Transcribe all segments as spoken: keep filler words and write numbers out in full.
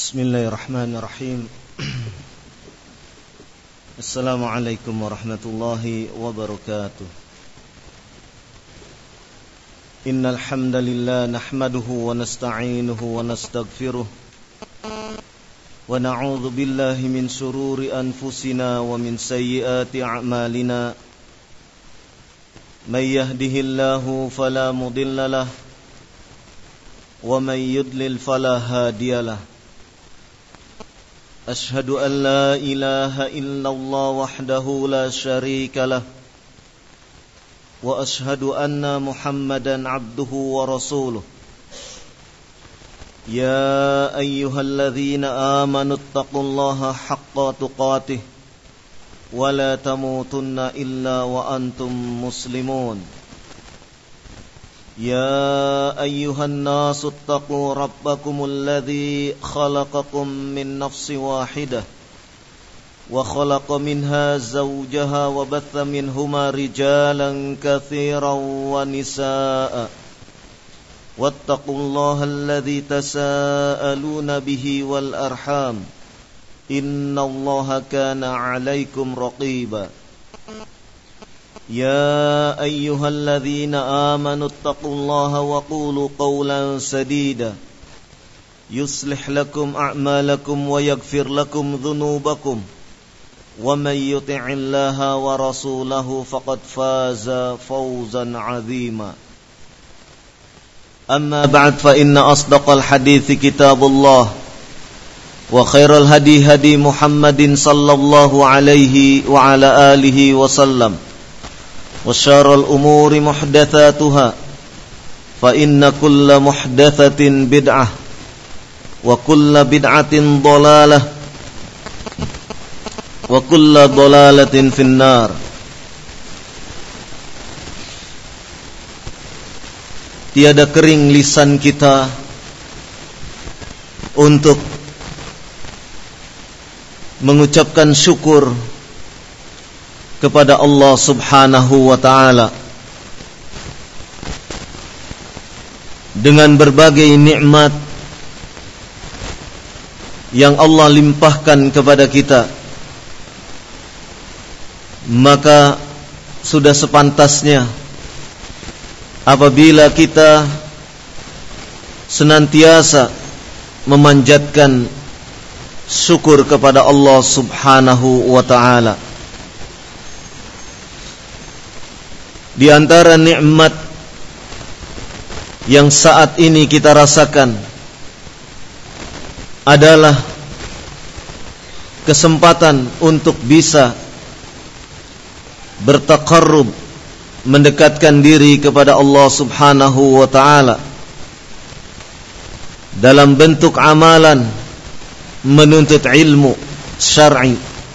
Bismillahirrahmanirrahim. Assalamualaikum warahmatullahi wabarakatuh. Innal hamdalillah nahmaduhu wa nasta'inuhu wa nastaghfiruh wa na'udzu billahi min shururi anfusina wa min sayyiati a'malina. May yahdihillahu fala mudilla lahu wa may yudlil fala hadiyalah. Ashhadu an la ilaha illallah wahdahu la syarika lah wa ashhadu anna Muhammadan abduhu wa rasuluh. Ya ayyuhalladzina amanu taqullaha haqqa tuqatih wa la tamutunna illa wa antum muslimun. يا أيها الناس اتقوا ربكم الذي خلقكم من نفس واحدة وخلق منها زوجها وبث منهما رجالا كثيرا ونساء واتقوا الله الذي تساءلون به والأرحام إن الله كان عليكم رقيبا. يا أيها الذين آمنوا اتقوا الله وقولوا قولا سديدا يصلح لكم أعمالكم ويغفر لكم ذنوبكم ومن يطع الله ورسوله فقد فاز فوزا عظيما. أما بعد فإن أصدق الحديث كتاب الله وخير الهدي هدي محمد صلى الله عليه وعلى آله وسلم وشر الأمور محدثاتها فإن كل محدثة بدعة وكل بدعة ضلالة وكل ضلالة في النار. Tiada kering lisan kita untuk mengucapkan syukur kepada Allah Subhanahu wa ta'ala dengan berbagai nikmat yang Allah limpahkan kepada kita. Maka sudah sepantasnya apabila kita senantiasa memanjatkan syukur kepada Allah Subhanahu wa ta'ala. Di antara nikmat yang saat ini kita rasakan adalah kesempatan untuk bisa bertaqarrub, mendekatkan diri kepada Allah Subhanahu wa ta'ala dalam bentuk amalan menuntut ilmu syar'i,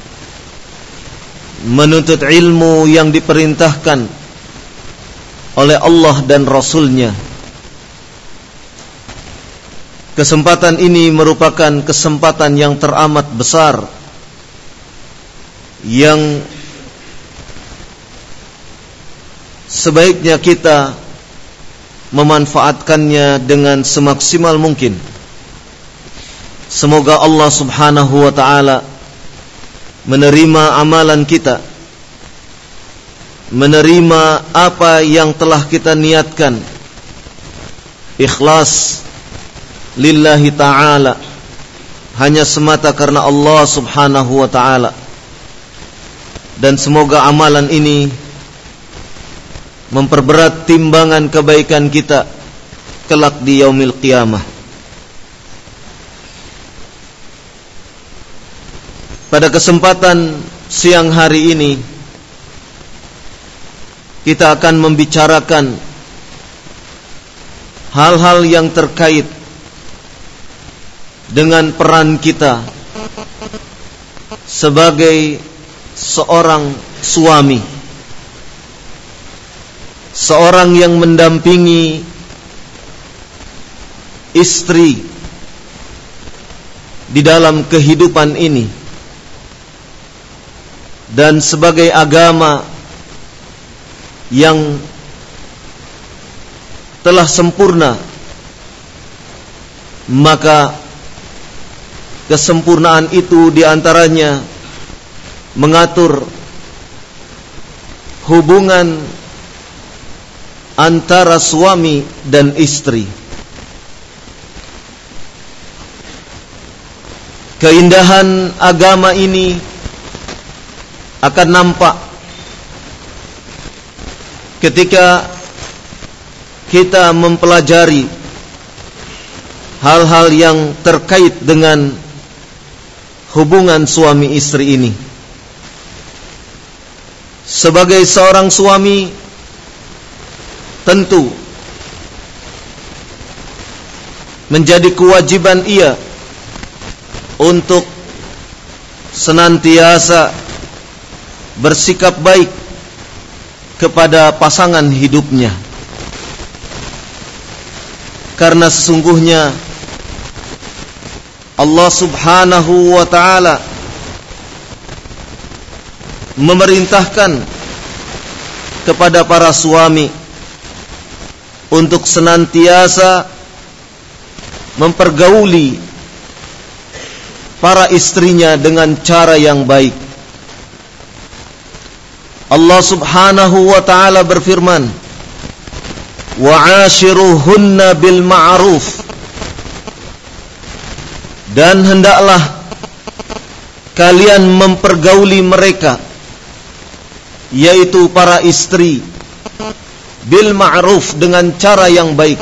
menuntut ilmu yang diperintahkan oleh Allah dan Rasulnya. Kesempatan ini merupakan kesempatan yang teramat besar yang sebaiknya kita memanfaatkannya dengan semaksimal mungkin. Semoga Allah Subhanahu wa ta'ala menerima amalan kita, menerima apa yang telah kita niatkan ikhlas lillahi ta'ala, hanya semata karena Allah Subhanahu wa ta'ala. Dan semoga amalan ini memperberat timbangan kebaikan kita kelak di yaumil qiyamah. Pada kesempatan siang hari ini kita akan membicarakan hal-hal yang terkait dengan peran kita sebagai seorang suami, seorang yang mendampingi istri di dalam kehidupan ini, dan sebagai agama yang telah sempurna, maka Kesempurnaan itu diantaranya mengatur hubungan antara suami dan istri. Keindahan agama ini akan nampak ketika kita mempelajari hal-hal yang terkait dengan hubungan suami istri ini. Sebagai seorang suami, tentu menjadi kewajiban ia untuk senantiasa bersikap baik kepada pasangan hidupnya. Karena sesungguhnya Allah Subhanahu wa ta'ala memerintahkan kepada para suami untuk senantiasa mempergauli para istrinya dengan cara yang baik. Allah Subhanahu wa ta'ala berfirman, wa'ashiruhunna bil ma'ruf, dan hendaklah kalian mempergauli mereka, yaitu para istri, bil ma'ruf, dengan cara yang baik,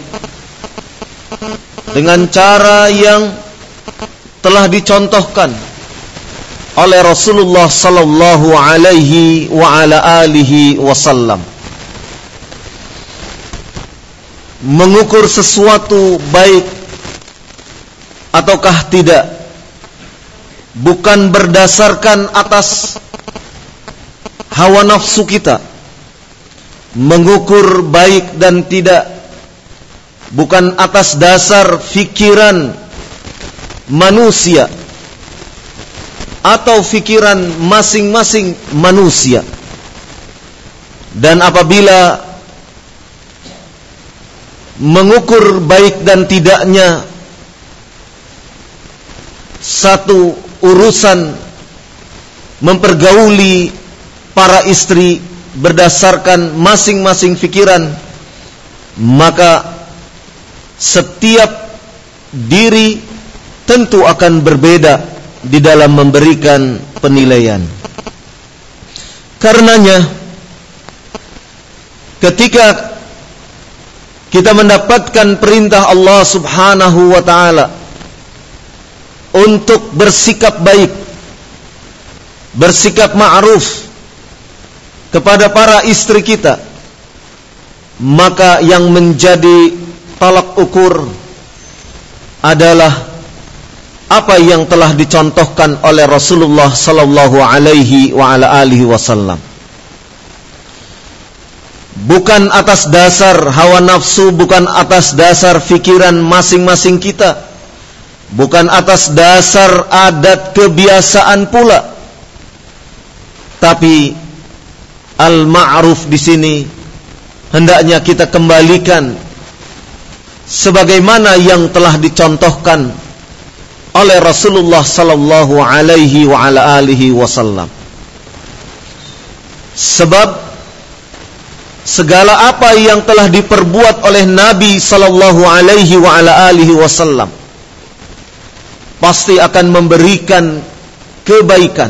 dengan cara yang telah dicontohkan oleh Rasulullah sallallahu alaihi wa ala alihi wasallam. Mengukur sesuatu baik ataukah tidak bukan berdasarkan atas hawa nafsu kita. Mengukur baik dan tidak bukan atas dasar fikiran manusia atau fikiran masing-masing manusia. Dan apabila mengukur baik dan tidaknya satu urusan mempergauli para istri berdasarkan masing-masing fikiran, maka setiap diri tentu akan berbeda di dalam memberikan penilaian. Karenanya, ketika kita mendapatkan perintah Allah Subhanahu wa ta'ala untuk bersikap baik, bersikap ma'ruf kepada para istri kita, maka yang menjadi tolak ukur adalah apa yang telah dicontohkan oleh Rasulullah sallallahu alaihi wa ala alihi wasallam. Bukan atas dasar hawa nafsu, bukan atas dasar fikiran masing-masing kita, bukan atas dasar adat kebiasaan pula, tapi al-ma'ruf di sini hendaknya kita kembalikan sebagaimana yang telah dicontohkan oleh Rasulullah sallallahu alaihi wa ala alihi wasallam. Sebab segala apa yang telah diperbuat oleh Nabi sallallahu alaihi wa ala alihi wasallam pasti akan memberikan kebaikan.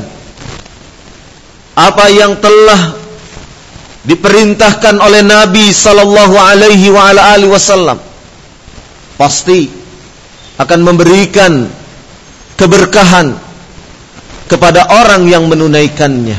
Apa yang telah diperintahkan oleh Nabi sallallahu alaihi wa ala alihi wasallam pasti akan memberikan keberkahan kepada orang yang menunaikannya.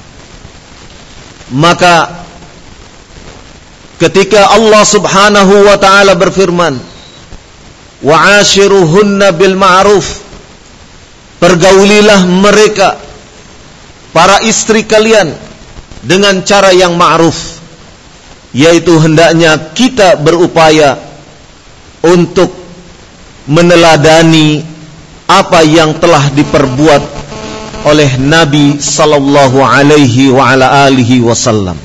Maka ketika Allah Subhanahu wa ta'ala berfirman, wa'ashiruhunna bil ma'ruf, pergaulilah mereka, para istri kalian, dengan cara yang ma'ruf, yaitu hendaknya kita berupaya untuk meneladani apa yang telah diperbuat oleh Nabi sallallahu alaihi wa ala alihi wasallam.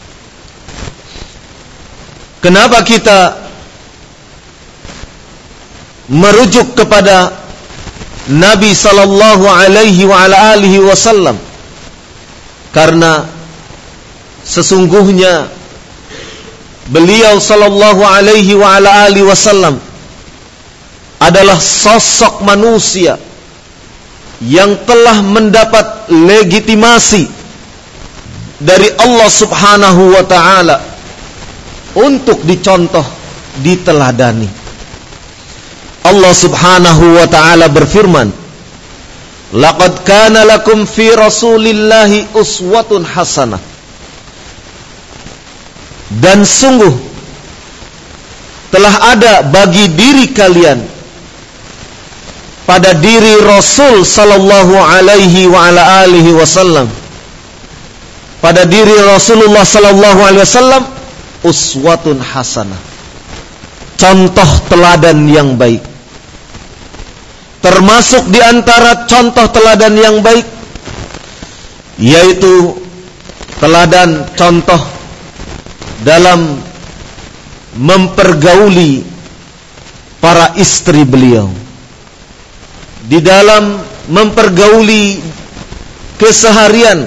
Kenapa kita merujuk kepada Nabi sallallahu alaihi wa ala alihi wasallam, karena sesungguhnya beliau sallallahu alaihi wa ala alihi wasallam adalah sosok manusia yang telah mendapat legitimasi dari Allah Subhanahu wa ta'ala untuk dicontoh, diteladani. Allah Subhanahu wa ta'ala berfirman, laqad kana lakum fi rasulillahi uswatun hasanah. Dan sungguh telah ada bagi diri kalian pada diri Rasul sallallahu alaihi wa ala alihi wasallam, pada diri Rasulullah sallallahu alaihi wasallam, uswatun hasanah, contoh teladan yang baik. Termasuk di antara contoh teladan yang baik yaitu teladan contoh dalam mempergauli para istri beliau, di dalam mempergauli keseharian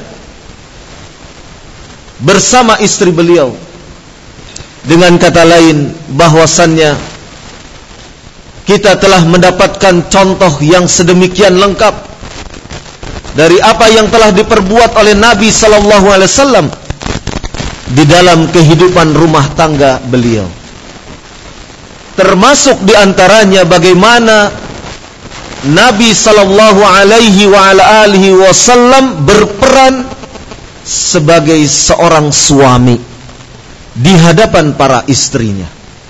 bersama istri beliau. Dengan kata lain, bahwasannya kita telah mendapatkan contoh yang sedemikian lengkap dari apa yang telah diperbuat oleh Nabi sallallahu alaihi wasallam di dalam kehidupan rumah tangga beliau. Termasuk di antaranya bagaimana Nabi sallallahu alaihi wa ala alihi wasallam berperan sebagai seorang suami di hadapan para istrinya.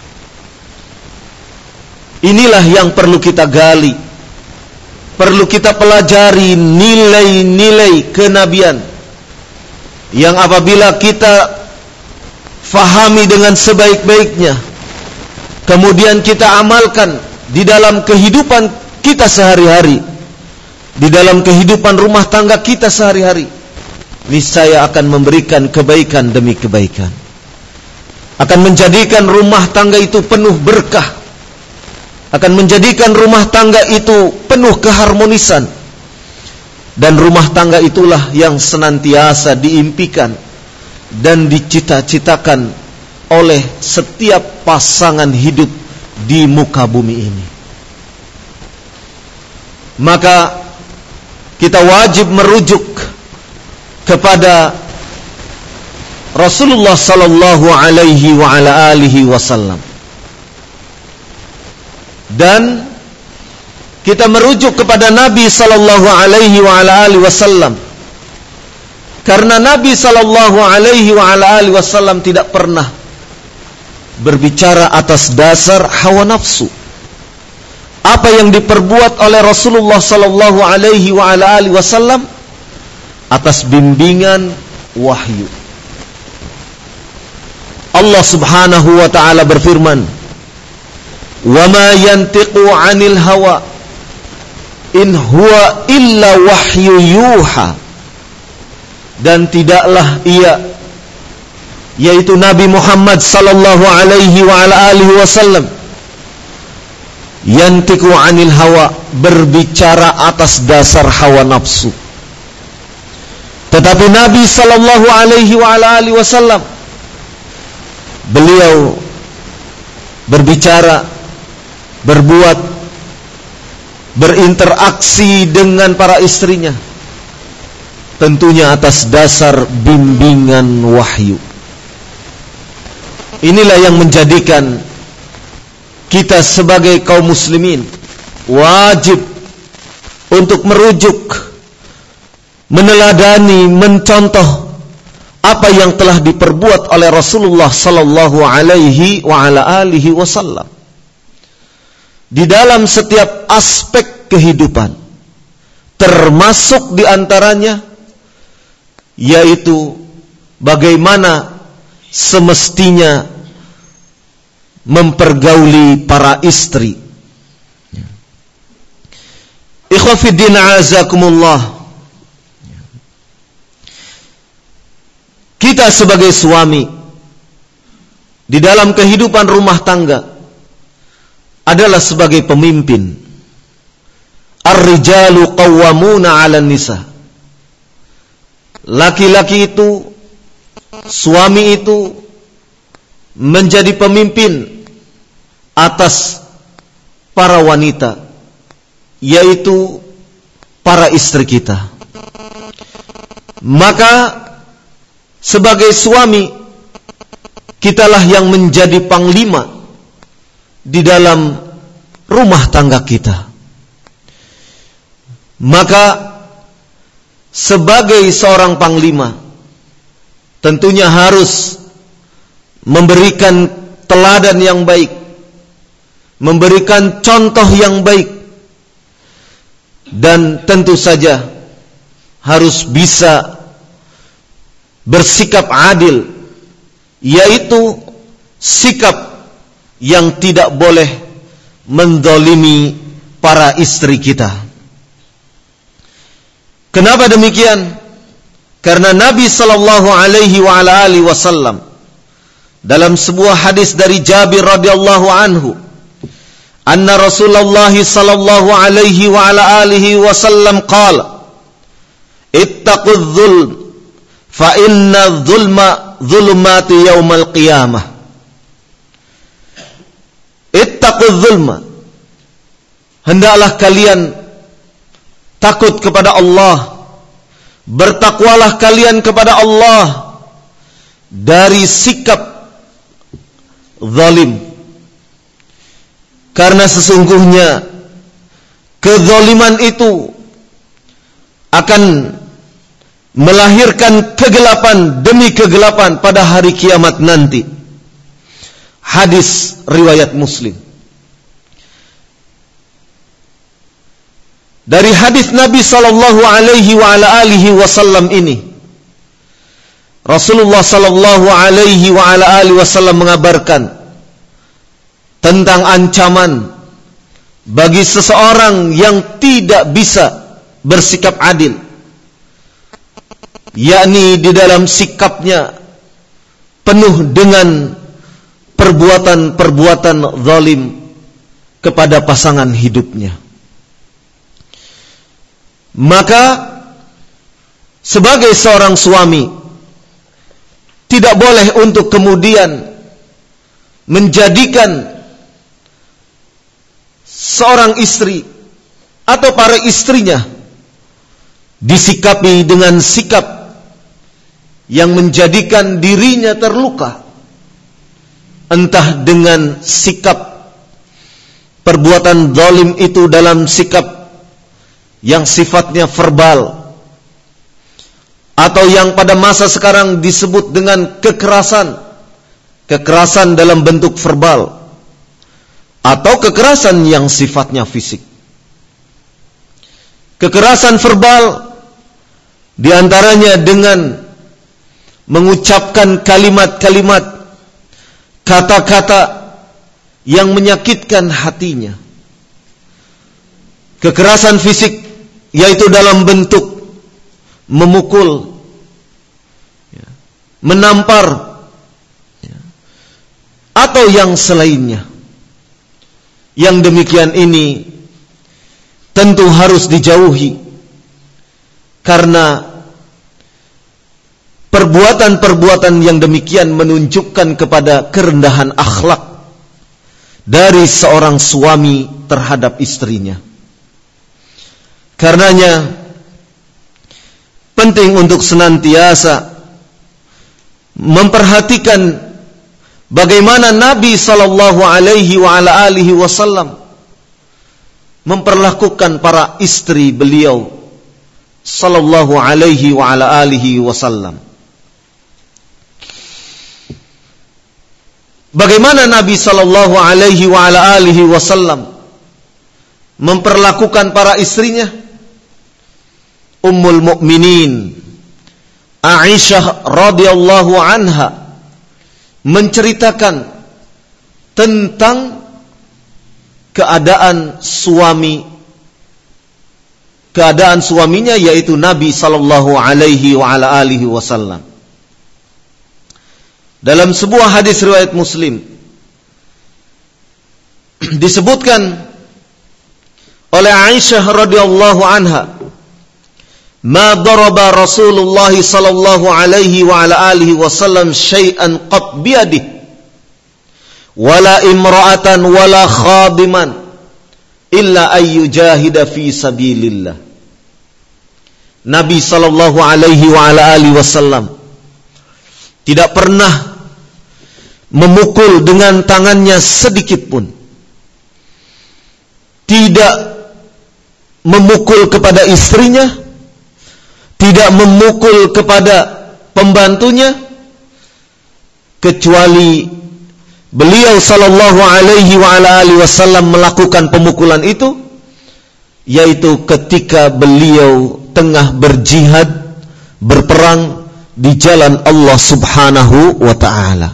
Inilah yang perlu kita gali, perlu kita pelajari nilai-nilai kenabian yang apabila kita fahami dengan sebaik-baiknya, kemudian kita amalkan di dalam kehidupan kita sehari-hari, di dalam kehidupan rumah tangga kita sehari-hari, niscaya akan memberikan kebaikan demi kebaikan, akan menjadikan rumah tangga itu penuh berkah, akan menjadikan rumah tangga itu penuh keharmonisan. Dan rumah tangga itulah yang senantiasa diimpikan dan dicita-citakan oleh setiap pasangan hidup di muka bumi ini. Maka kita wajib merujuk kepada Rasulullah sallallahu alaihi wa ala alihi wasallam, dan kita merujuk kepada Nabi sallallahu alaihi wa ala alihi wasallam, karena Nabi sallallahu alaihi wa ala alihi wasallam tidak pernah berbicara atas dasar hawa nafsu. Apa yang diperbuat oleh Rasulullah sallallahu alaihi wa ala alihi wasallam atas bimbingan wahyu. Allah Subhanahu wa ta'ala berfirman, "Wa ma yantiqu 'anil hawa in huwa illa wahyu yuha." Dan tidaklah ia, yaitu Nabi Muhammad sallallahu alaihi wa ala alihi wasallam, yantiqu 'anil hawa, berbicara atas dasar hawa nafsu. Tetapi Nabi sallallahu alaihi wa ala alihi wasallam, beliau berbicara, berbuat, berinteraksi dengan para istrinya tentunya atas dasar bimbingan wahyu. Inilah yang menjadikan kita sebagai kaum muslimin wajib untuk merujuk, meneladani, mencontoh apa yang telah diperbuat oleh Rasulullah sallallahu alaihi wa ala alihi wasallam di dalam setiap aspek kehidupan, termasuk di antaranya yaitu bagaimana semestinya mempergauli para istri. Ikhwa fiddin a'azakumullah, kita sebagai suami di dalam kehidupan rumah tangga adalah sebagai pemimpin, ar-rijalu qawwamuna 'alan nisa. Laki-laki itu, suami itu menjadi pemimpin atas para wanita, yaitu para istri kita. Maka sebagai suami, kitalah yang menjadi panglima di dalam rumah tangga kita. Maka sebagai seorang panglima, tentunya harus memberikan teladan yang baik, memberikan contoh yang baik, dan tentu saja harus bisa bersikap adil, yaitu sikap yang tidak boleh menzalimi para istri kita. Kenapa demikian? Karena Nabi sallallahu alaihi wa ala alihi wasallam dalam sebuah hadis dari Jabir radhiyallahu anhu, anna Rasulullah sallallahu alaihi wa ala alihi wasallam qala, ittaqudz zulm fa inna zulma zulumati yaumal qiyamah. Ittaqudz zulma, hendaklah kalian takut kepada Allah, bertakwalah kalian kepada Allah dari sikap zalim, karena sesungguhnya kezaliman itu akan melahirkan kegelapan demi kegelapan pada hari kiamat nanti. Hadis riwayat Muslim. Dari hadis Nabi sallallahu alaihi wa ala alihi wasallam ini, Rasulullah sallallahu alaihi wa ala alihi wasallam mengabarkan tentang ancaman bagi seseorang yang tidak bisa bersikap adil, yakni di dalam sikapnya penuh dengan perbuatan-perbuatan zalim kepada pasangan hidupnya. Maka sebagai seorang suami tidak boleh untuk kemudian menjadikan seorang istri atau para istrinya disikapi dengan sikap yang menjadikan dirinya terluka, entah dengan sikap perbuatan zalim itu dalam sikap yang sifatnya verbal, atau yang pada masa sekarang disebut dengan kekerasan, kekerasan dalam bentuk verbal, atau kekerasan yang sifatnya fisik. Kekerasan verbal diantaranya dengan mengucapkan kalimat-kalimat, kata-kata yang menyakitkan hatinya. Kekerasan fisik yaitu dalam bentuk memukul, menampar, atau yang selainnya. Yang demikian ini tentu harus dijauhi, karena perbuatan-perbuatan yang demikian menunjukkan kepada kerendahan akhlak dari seorang suami terhadap istrinya. Karenanya penting untuk senantiasa memperhatikan bagaimana Nabi sallallahu alaihi wa ala alihi wasallam memperlakukan para istri beliau sallallahu alaihi wa ala alihi wasallam. Bagaimana Nabi sallallahu alaihi wa ala alihi wasallam memperlakukan para istrinya? Ummul Mukminin Aisyah radhiyallahu anha menceritakan tentang keadaan suami keadaan suaminya, yaitu Nabi sallallahu alaihi wa ala alihi wasallam. Dalam sebuah hadis riwayat Muslim disebutkan oleh Aisyah radhiyallahu anha, "Ma daraba Rasulullah sallallahu alaihi wa ala alihi wasallam syai'an qat biyadihi wala imra'atan wala khadiman illa ayyujahida fi sabilillah." Nabi sallallahu alaihi wa ala alihi wasallam tidak pernah memukul dengan tangannya sedikit pun. Tidak memukul kepada istrinya, tidak memukul kepada pembantunya, kecuali beliau sallallahu alaihi wa ala alihi wasallam melakukan pemukulan itu, yaitu ketika beliau tengah berjihad, berperang di jalan Allah Subhanahu wa ta'ala.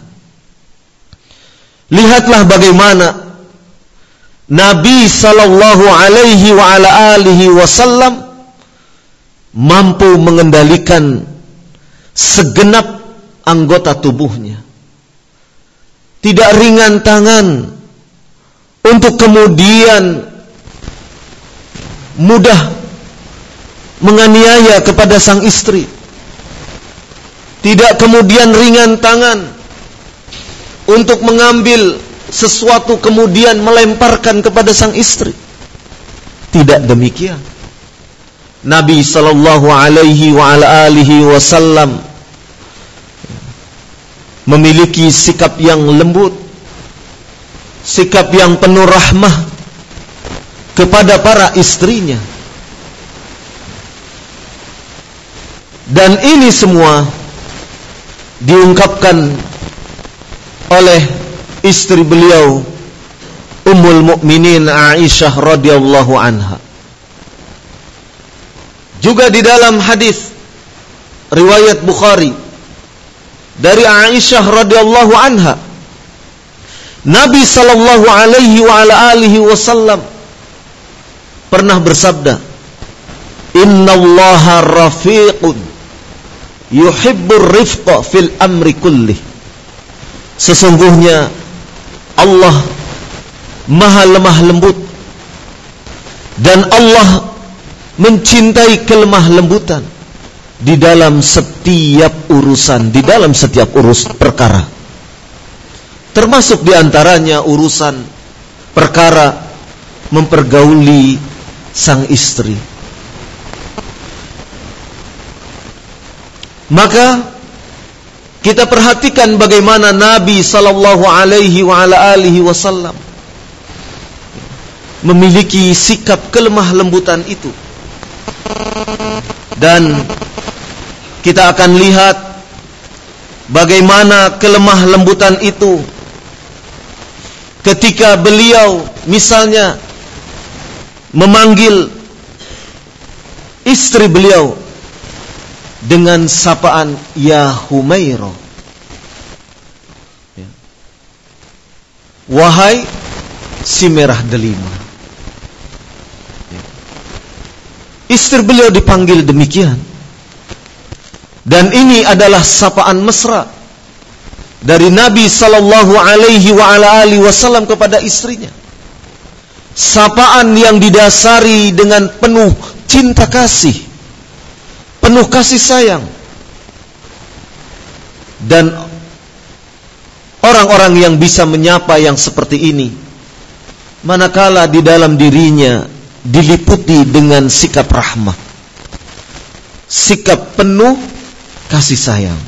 Lihatlah bagaimana Nabi sallallahu alaihi wa ala alihi wasallam mampu mengendalikan segenap anggota tubuhnya. Tidak ringan tangan untuk kemudian mudah menganiaya kepada sang istri. Tidak kemudian ringan tangan untuk mengambil sesuatu kemudian melemparkan kepada sang istri. Tidak demikian. Nabi sallallahu alaihi wa ala alihi wasallam memiliki sikap yang lembut, sikap yang penuh rahmah kepada para istrinya. Dan ini semua diungkapkan oleh istri beliau Ummul Mukminin Aisyah radhiyallahu anha. Juga di dalam hadis riwayat Bukhari dari Aisyah radhiyallahu anha, Nabi sallallahu alaihi wa ala alihi wasallam pernah bersabda, "Innallaha rafiqun yuhibbur rifqa fil amri kullih." Sesungguhnya Allah maha lemah lembut dan Allah mencintai kelemah lembutan di dalam setiap urusan, di dalam setiap urus perkara. Termasuk di antaranya urusan perkara mempergauli sang istri. Maka kita perhatikan bagaimana Nabi sallallahu alaihi wa ala alihi wasallam memiliki sikap kelemah lembutan itu. Dan kita akan lihat bagaimana kelemah lembutan itu ketika beliau misalnya memanggil istri beliau dengan sapaan ya Humairah, ya. Wahai si merah delima, ya. Istri beliau dipanggil demikian. Dan ini adalah sapaan mesra dari Nabi sallallahu alaihi wa ala alihi wasallam kepada istrinya. Sapaan yang didasari dengan penuh cinta kasih, penuh kasih sayang. Dan orang-orang yang bisa menyapa yang seperti ini, manakala di dalam dirinya diliputi dengan sikap rahmah, sikap penuh kasih sayang.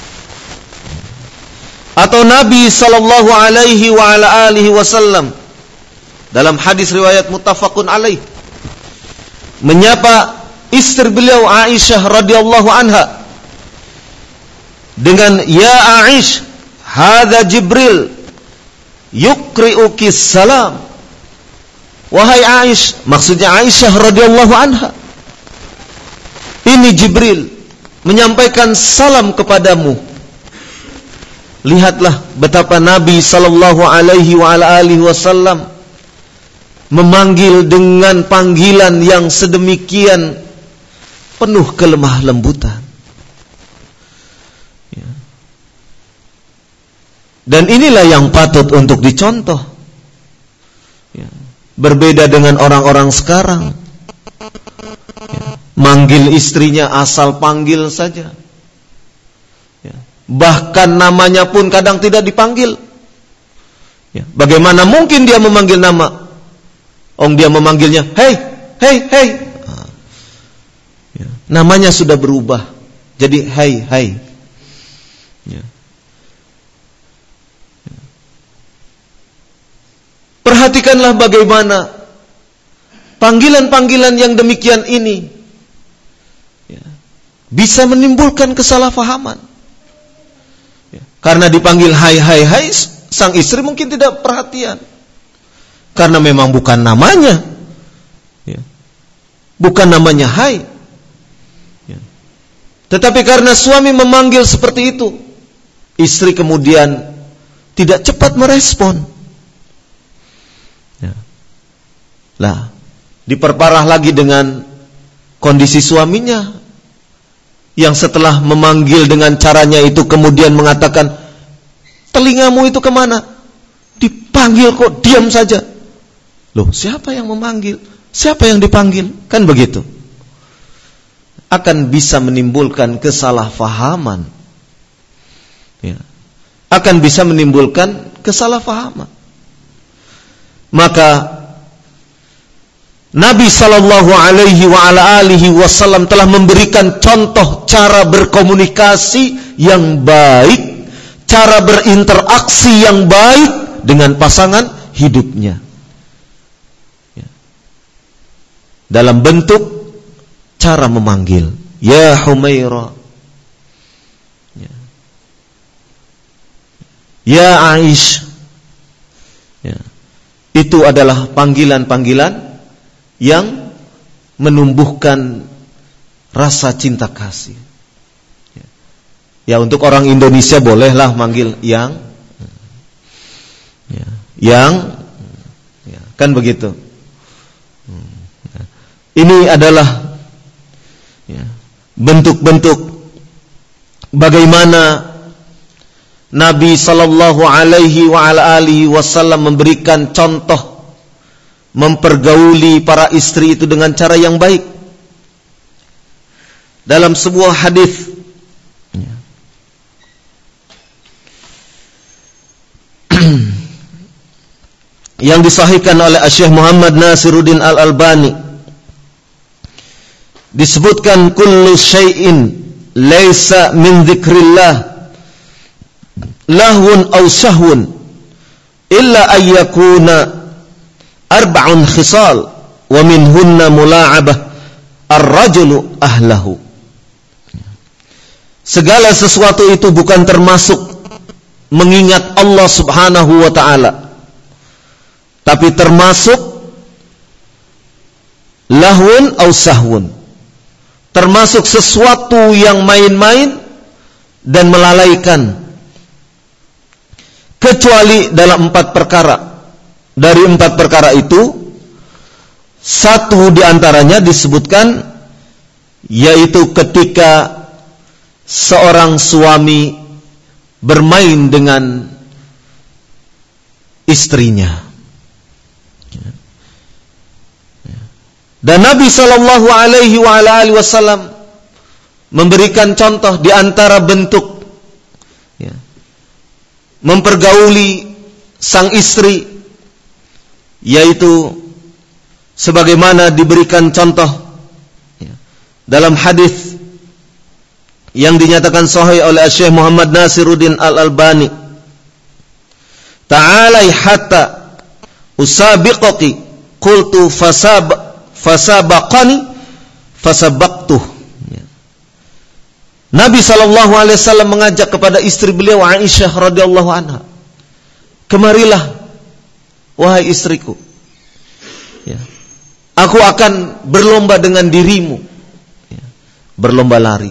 Atau Nabi sallallahu alaihi wa ala alihi wasallam dalam hadis riwayat muttafaqun alaih menyapa istri beliau Aisyah radhiyallahu anha dengan ya Aish, hadza Jibril yuqri'uki salam. Wahai Aish, maksudnya Aisyah radhiyallahu anha, ini Jibril menyampaikan salam kepadamu. Lihatlah betapa Nabi sallallahu alaihi wa ala alihi wasallam memanggil dengan panggilan yang sedemikian penuh kelemah lembutan. Ya. Dan inilah yang patut untuk dicontoh. Ya. Berbeda dengan orang-orang sekarang, ya, manggil istrinya asal panggil saja, ya, bahkan namanya pun kadang tidak dipanggil, ya, bagaimana mungkin dia memanggil nama? Ong dia memanggilnya hei, hei, hei, nah, ya, namanya sudah berubah jadi hei, hei, ya. Perhatikanlah bagaimana panggilan-panggilan yang demikian ini, ya, bisa menimbulkan kesalahpahaman, ya, karena dipanggil hai hai hai, sang istri mungkin tidak perhatian karena memang bukan namanya, ya, bukan namanya hai, ya. Tetapi karena suami memanggil seperti itu, istri kemudian tidak cepat merespon. Lah, diperparah lagi dengan kondisi suaminya yang setelah memanggil dengan caranya itu kemudian mengatakan, telingamu itu kemana? Dipanggil kok diam saja. Loh, siapa yang memanggil? Siapa yang dipanggil? Kan begitu. Akan bisa menimbulkan kesalahpahaman, ya. Akan bisa menimbulkan kesalahpahaman. Maka Nabi sallallahu alaihi wa ala alihi wasallam telah memberikan contoh cara berkomunikasi yang baik, cara berinteraksi yang baik dengan pasangan hidupnya, ya, dalam bentuk cara memanggil, ya Humaira, ya, ya Aish, ya. Itu adalah panggilan-panggilan yang menumbuhkan rasa cinta kasih. Ya, ya untuk orang Indonesia bolehlah manggil yang, ya, yang, ya, kan begitu. Ini adalah, ya, bentuk-bentuk bagaimana Nabi sallallahu alaihi wa ala alihi wasallam memberikan contoh mempergauli para istri itu dengan cara yang baik. Dalam sebuah hadis, yang disahihkan oleh Syekh Muhammad Nasiruddin Al-Albani, disebutkan kullu syai'in laisa min dzikrillah lahwun aw sahwun illa ayyakuna arba'un khisal wa minhunna mula'abah ar-rajulu ahlahu. Segala sesuatu itu bukan termasuk mengingat Allah Subhanahu wa ta'ala, tapi termasuk lahwun aw sahwun, termasuk sesuatu yang main-main dan melalaikan, kecuali dalam empat perkara. Dari empat perkara itu, satu diantaranya disebutkan, yaitu ketika seorang suami bermain dengan istrinya. Dan Nabi Shallallahu Alaihi Wasallam memberikan contoh di antara bentuk, ya, mempergauli sang istri, yaitu sebagaimana diberikan contoh, ya, dalam hadis yang dinyatakan sahih oleh Syekh Muhammad Nasiruddin Al-Albani, ta'alai hatta usabiqaki qultu fasab fasabaqani fasabaqtuh. Ya. Nabi sallallahu alaihi wasallam mengajak kepada istri beliau Aisyah radhiyallahu anha, kemarilah wahai istriku, ya, aku akan berlomba dengan dirimu, ya, berlomba lari.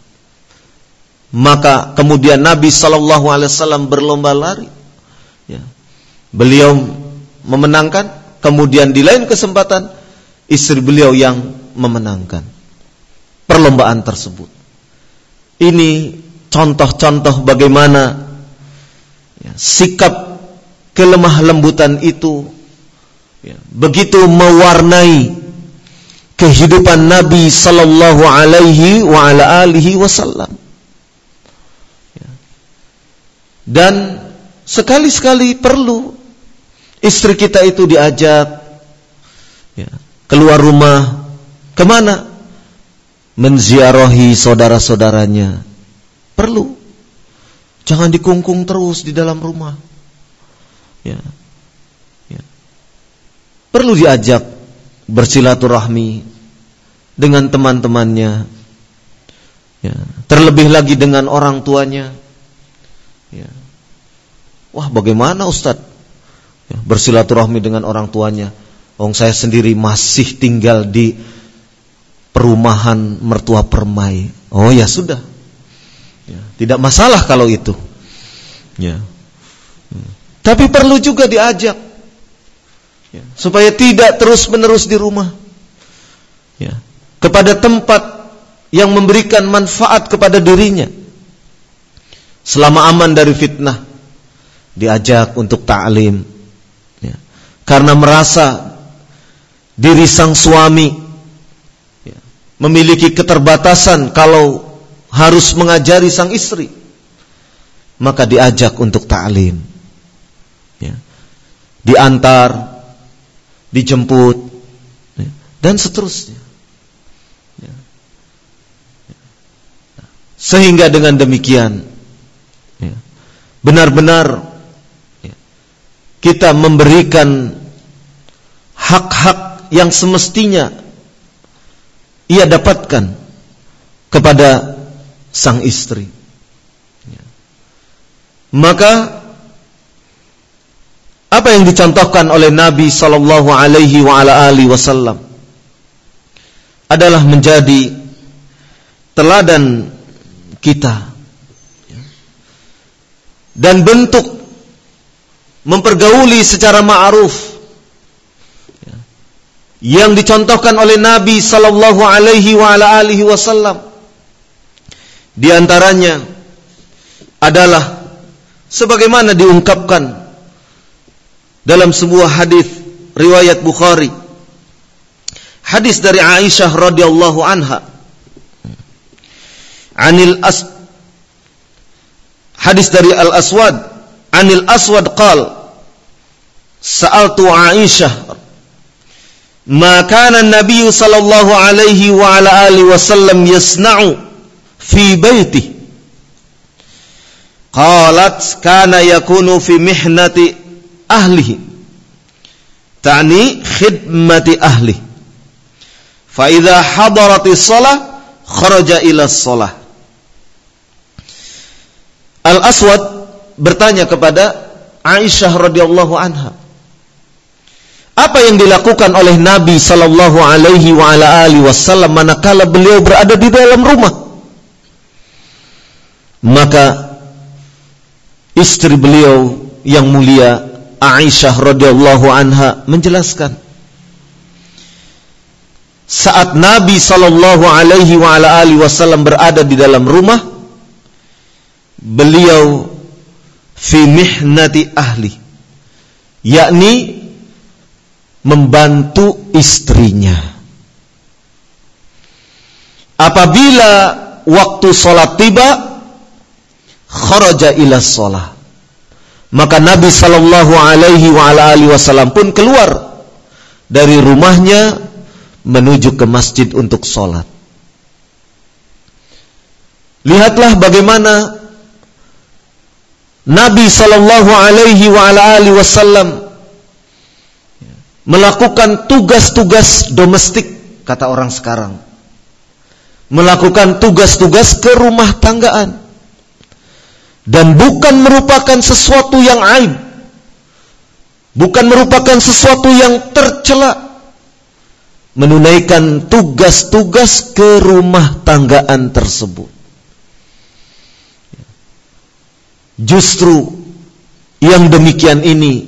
Maka kemudian Nabi sallallahu alaihi wasallam berlomba lari, ya. Beliau memenangkan, kemudian di lain kesempatan istri beliau yang memenangkan perlombaan tersebut. Ini contoh-contoh bagaimana, ya, sikap kelemah lembutan itu ya, begitu mewarnai kehidupan Nabi sallallahu alaihi wa ala alihi wasallam. Ya. Dan sekali-sekali perlu istri kita itu diajak ya, keluar rumah. Kemana? Menziarahi saudara-saudaranya. Perlu. Jangan dikungkung terus di dalam rumah. Ya. Ya. Perlu diajak bersilaturahmi dengan teman-temannya. Ya. Terlebih lagi dengan orang tuanya. Ya. Wah, bagaimana Ustadz? Ya, bersilaturahmi dengan orang tuanya. Wong saya sendiri masih tinggal di perumahan mertua permai. Oh ya sudah. Ya, tidak masalah kalau itu. Ya. Tapi perlu juga diajak. Ya, supaya tidak terus-menerus di rumah. Ya, kepada tempat yang memberikan manfaat kepada dirinya. Selama aman dari fitnah, diajak untuk ta'lim. Ya, karena merasa diri sang suami ya, memiliki keterbatasan kalau harus mengajari sang istri, maka diajak untuk ta'lim. Ya, diantar, dijemput, ya, dan seterusnya. Ya. Sehingga dengan demikian, ya, benar-benar ya, kita memberikan hak-hak yang semestinya ia dapatkan kepada sang istri. Ya. Maka apa yang dicontohkan oleh Nabi sallallahu alaihi wa ala alihi wasallam adalah menjadi teladan kita. Ya. Dan bentuk mempergauli secara ma'ruf yang dicontohkan oleh Nabi sallallahu alaihi wa ala alihi wasallam, di antaranya adalah sebagaimana diungkapkan dalam sebuah hadis riwayat Bukhari, hadis dari Aisyah radhiyallahu anha, anil as hadis dari Al-Aswad, anil Aswad qala sa'altu Aisyah ma kana an-nabiy sallallahu alaihi wa ala alihi wasallam yasna'u fi baitihi qalat kana yakunu fi mihnati ahlihi ta'ni khidmati ahli fa idza hadaratis shalah kharaja ila shalah. Al-Aswad bertanya kepada Aisyah radhiyallahu anha, apa yang dilakukan oleh Nabi sallallahu alaihi wa ala alihi wasallam manakala beliau berada di dalam rumah? Maka istri beliau yang mulia Aisyah radhiyallahu anha menjelaskan, saat Nabi sallallahu alaihi wa ala alihi wasallam berada di dalam rumah, beliau fi mihnati ahli, yakni membantu istrinya. Apabila waktu sholat tiba, kharaja ila sholah, maka Nabi sallallahu alaihi wa alihi wasallam pun keluar dari rumahnya menuju ke masjid untuk sholat. Lihatlah bagaimana Nabi sallallahu alaihi wa alihi wasallam melakukan tugas-tugas domestik, kata orang sekarang, melakukan tugas-tugas kerumah tanggaan, dan bukan merupakan sesuatu yang aib, bukan merupakan sesuatu yang tercela, menunaikan tugas-tugas kerumah tanggaan tersebut. Justru yang demikian ini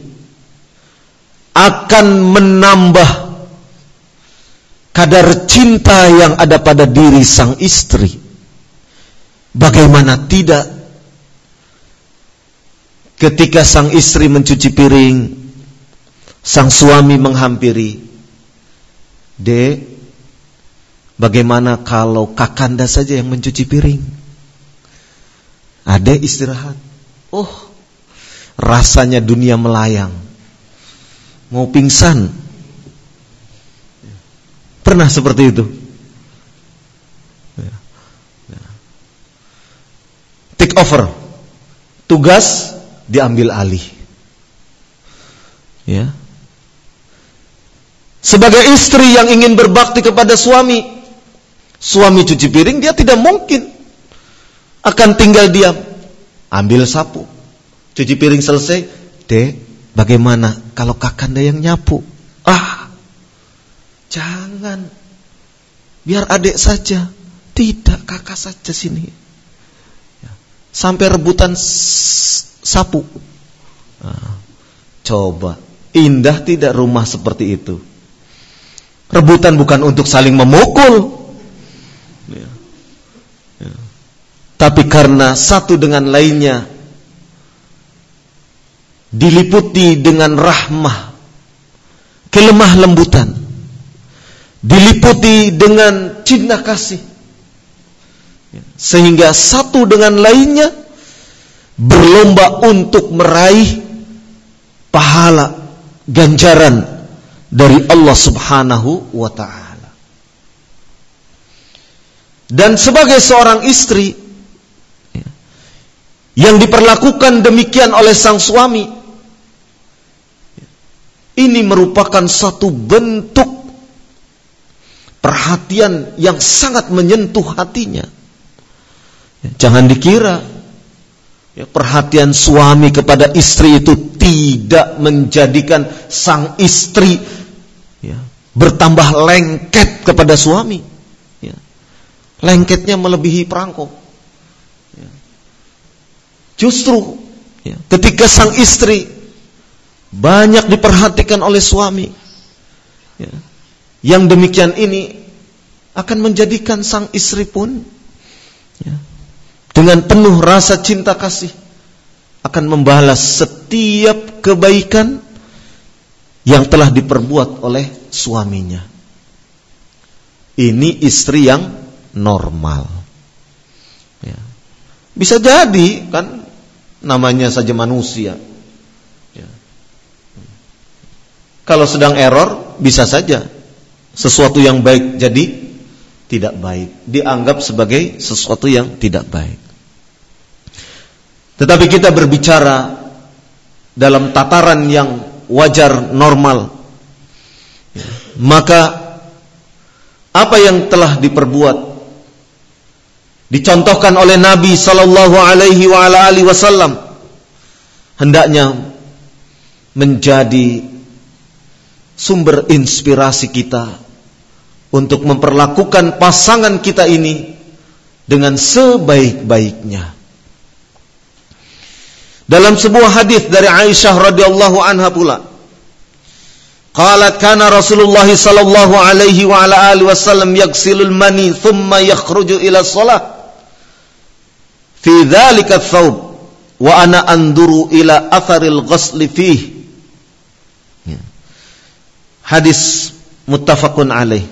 akan menambah kadar cinta yang ada pada diri sang istri. Bagaimana tidak, ketika sang istri mencuci piring, Sang suami menghampiri, "Dek, bagaimana kalau kakanda saja yang mencuci piring?" Adek istirahat. Oh, rasanya dunia melayang, mau pingsan. Pernah seperti itu? Take over, tugas diambil alih. Ya. Sebagai istri yang ingin berbakti kepada suami, suami cuci piring, dia tidak mungkin akan tinggal diam. Ambil sapu, cuci piring selesai, "Dek, bagaimana kalau kakanda yang nyapu?" Ah, jangan, biar adik saja. Tidak, kakak saja sini. Sampai rebutan sapu. Nah, coba, indah tidak rumah seperti itu? Rebutan bukan untuk saling memukul, ya. Ya. Tapi karena satu dengan lainnya diliputi dengan rahmah, kelemah lembutan, diliputi dengan cinta kasih, sehingga satu dengan lainnya berlomba untuk meraih pahala ganjaran dari Allah Subhanahu wa ta'ala. Dan sebagai seorang istri yang diperlakukan demikian oleh sang suami, ini merupakan satu bentuk perhatian yang sangat menyentuh hatinya. Jangan dikira ya, perhatian suami kepada istri itu tidak menjadikan sang istri ya, bertambah lengket kepada suami. Ya. Lengketnya melebihi perangko. Ya. Justru ya, ketika sang istri banyak diperhatikan oleh suami, ya, yang demikian ini akan menjadikan sang istri pun ya, dengan penuh rasa cinta kasih akan membalas setiap kebaikan yang telah diperbuat oleh suaminya. Ini istri yang normal. Ya. Bisa jadi kan, namanya saja manusia. Ya. Kalau sedang error, bisa saja sesuatu yang baik jadi tidak baik, dianggap sebagai sesuatu yang tidak baik. Tetapi kita berbicara dalam tataran yang wajar, normal, maka apa yang telah diperbuat, dicontohkan oleh Nabi Sallallahu Alaihi Wasallam, hendaknya menjadi sumber inspirasi kita untuk memperlakukan pasangan kita ini dengan sebaik-baiknya. Dalam sebuah hadis dari Aisyah radhiyallahu anha pula, qalat kana Rasulullah sallallahu alaihi wa ala alihi wasallam yaghsilul mani thumma yakhruju ila shalah fi dzalika thawb wa ana anduru ila atharil ghasli fihi. Hadis muttafaqun alaih.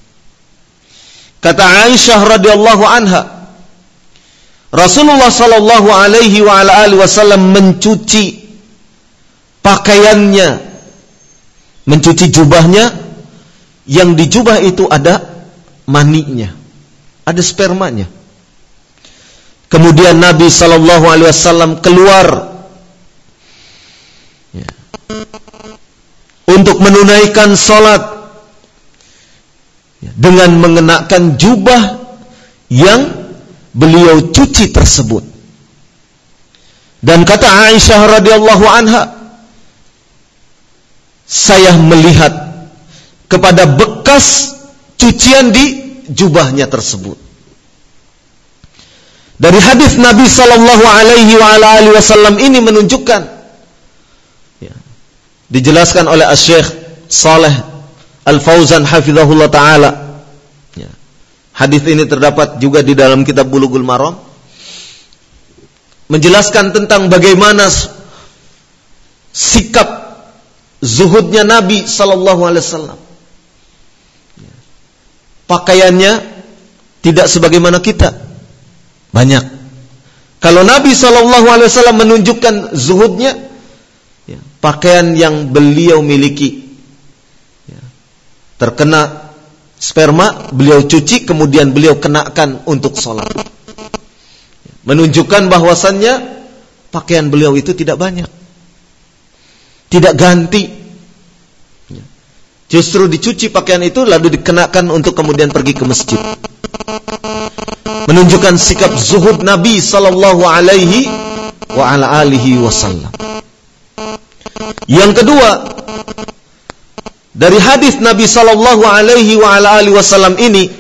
Kata Aisyah radhiyallahu anha, Rasulullah sallallahu alaihi wa ala alihi wasallam mencuci pakaiannya, mencuci jubahnya, yang di jubah itu ada maninya, ada spermanya. Kemudian Nabi sallallahu alaihi wasallam keluar ya, untuk menunaikan salat ya, dengan mengenakan jubah yang beliau cuci tersebut. Dan kata Aisyah radhiyallahu anha, saya melihat kepada bekas cucian di jubahnya tersebut. Dari hadis Nabi sallallahu alaihi wa alihi wasallam ini menunjukkan ya, dijelaskan oleh Asy-Syaikh Shalih Al-Fauzan hafizahullah taala. Hadis ini terdapat juga di dalam kitab Bulughul Maram, menjelaskan tentang bagaimana sikap zuhudnya Nabi sallallahu alaihi wasallam. Pakaiannya tidak sebagaimana kita. Banyak. Kalau Nabi sallallahu alaihi wasallam menunjukkan zuhudnya, ya, pakaian yang beliau miliki, ya, terkena sperma, beliau cuci, kemudian beliau kenakan untuk sholat. Menunjukkan bahwasannya pakaian beliau itu tidak banyak, tidak ganti. Justru dicuci pakaian itu lalu dikenakan untuk kemudian pergi ke masjid. Menunjukkan sikap zuhud Nabi sallallahu alaihi wa ala alihi wasallam. Yang kedua, dari hadis Nabi sallallahu alaihi wa ala alihi wasallam ini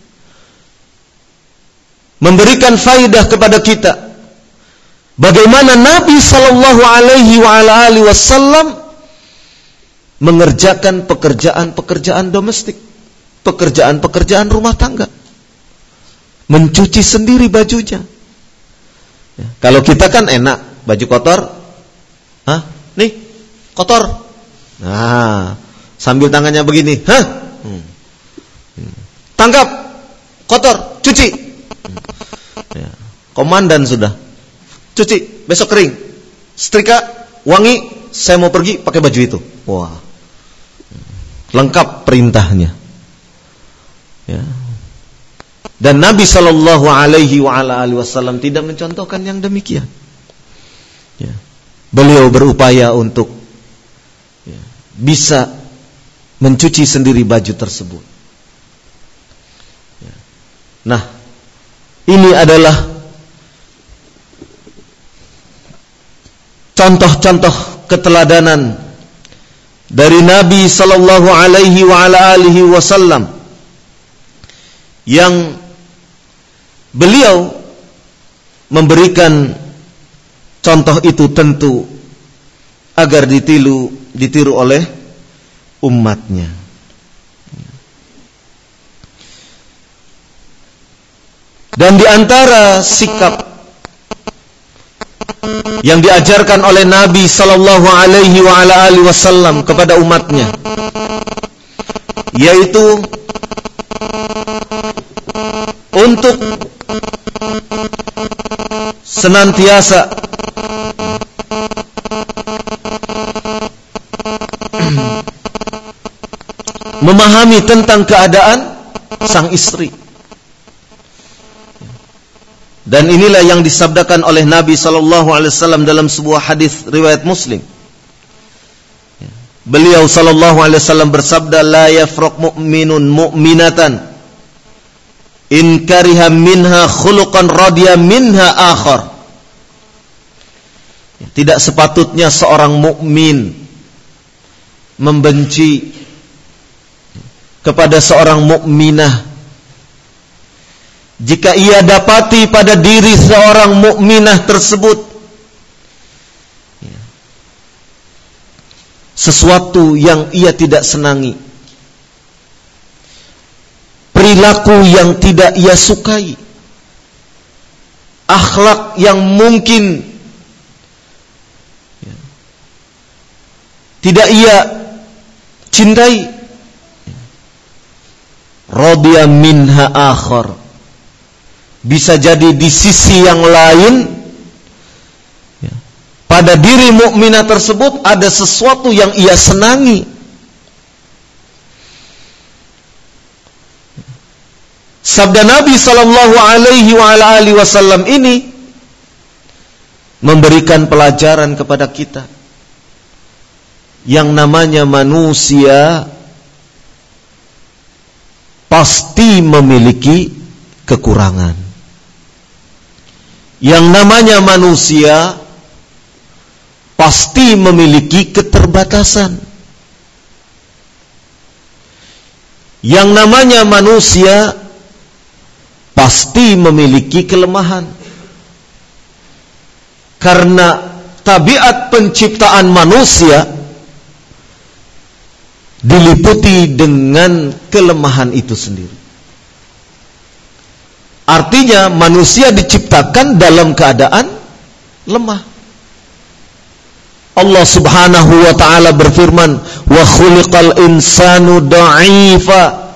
memberikan faidah kepada kita bagaimana Nabi sallallahu alaihi wa ala alihi wasallam mengerjakan pekerjaan-pekerjaan domestik, pekerjaan-pekerjaan rumah tangga, mencuci sendiri bajunya. Ya, kalau kita kan enak, baju kotor, hah, nih kotor, nah sambil tangannya begini, hah, hmm. tangkap, kotor, cuci. Ya, komandan sudah, cuci, besok kering, setrika, wangi, saya mau pergi pakai baju itu. Wah, lengkap perintahnya. Ya. Dan Nabi sallallahu alaihi wa ala alihi wasallam tidak mencontohkan yang demikian. Ya. Beliau berupaya untuk ya, bisa mencuci sendiri baju tersebut. Ya. Nah, ini adalah contoh-contoh keteladanan dari Nabi sallallahu alaihi wa ala alihi wasallam yang beliau memberikan contoh itu tentu agar ditiru ditiru oleh umatnya. Dan di antara sikap yang diajarkan oleh Nabi sallallahu alaihi wa ala alihi wasallam kepada umatnya, yaitu untuk senantiasa memahami tentang keadaan sang istri. Dan inilah yang disabdakan oleh Nabi sallallahu alaihi wasallam dalam sebuah hadis riwayat Muslim. Beliau sallallahu alaihi wasallam bersabda, la yafraq mu'minun mu'minatan in kariha minha khuluqan radiya minha akhar. Tidak sepatutnya seorang mukmin membenci kepada seorang mukminah jika ia dapati pada diri seorang mukminah tersebut sesuatu yang ia tidak senangi, perilaku yang tidak ia sukai, akhlak yang mungkin tidak ia cintai, radiya minha akhar. Bisa jadi di sisi yang lain ya, pada diri mukminah tersebut ada sesuatu yang ia senangi. Sabda Nabi sallallahu alaihi wa ala alihi wasallam ini memberikan pelajaran kepada kita yang namanya manusia pasti memiliki kekurangan. Yang namanya manusia pasti memiliki keterbatasan. Yang namanya manusia pasti memiliki kelemahan. Karena tabiat penciptaan manusia diliputi dengan kelemahan itu sendiri. Artinya manusia diciptakan dalam keadaan lemah. Allah Subhanahu wa taala berfirman, "Wa khuliqal insanu dha'ifa."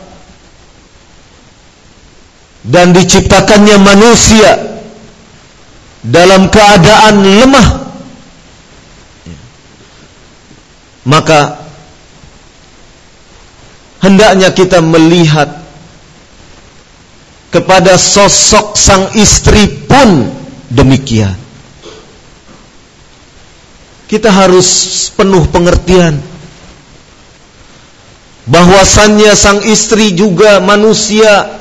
Dan diciptakannya manusia dalam keadaan lemah. Maka hendaknya kita melihat kepada sosok sang istri pun demikian. Kita harus penuh pengertian bahwasannya sang istri juga manusia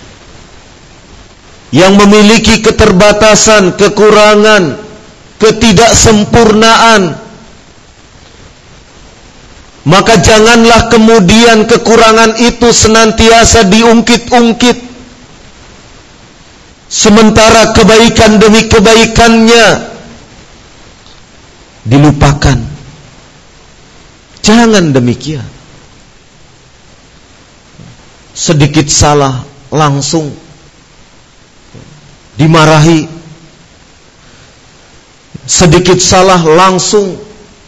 yang memiliki keterbatasan, kekurangan, ketidaksempurnaan. Maka janganlah kemudian kekurangan itu senantiasa diungkit-ungkit, sementara kebaikan demi kebaikannya dilupakan. Jangan demikian. Sedikit salah langsung dimarahi, sedikit salah langsung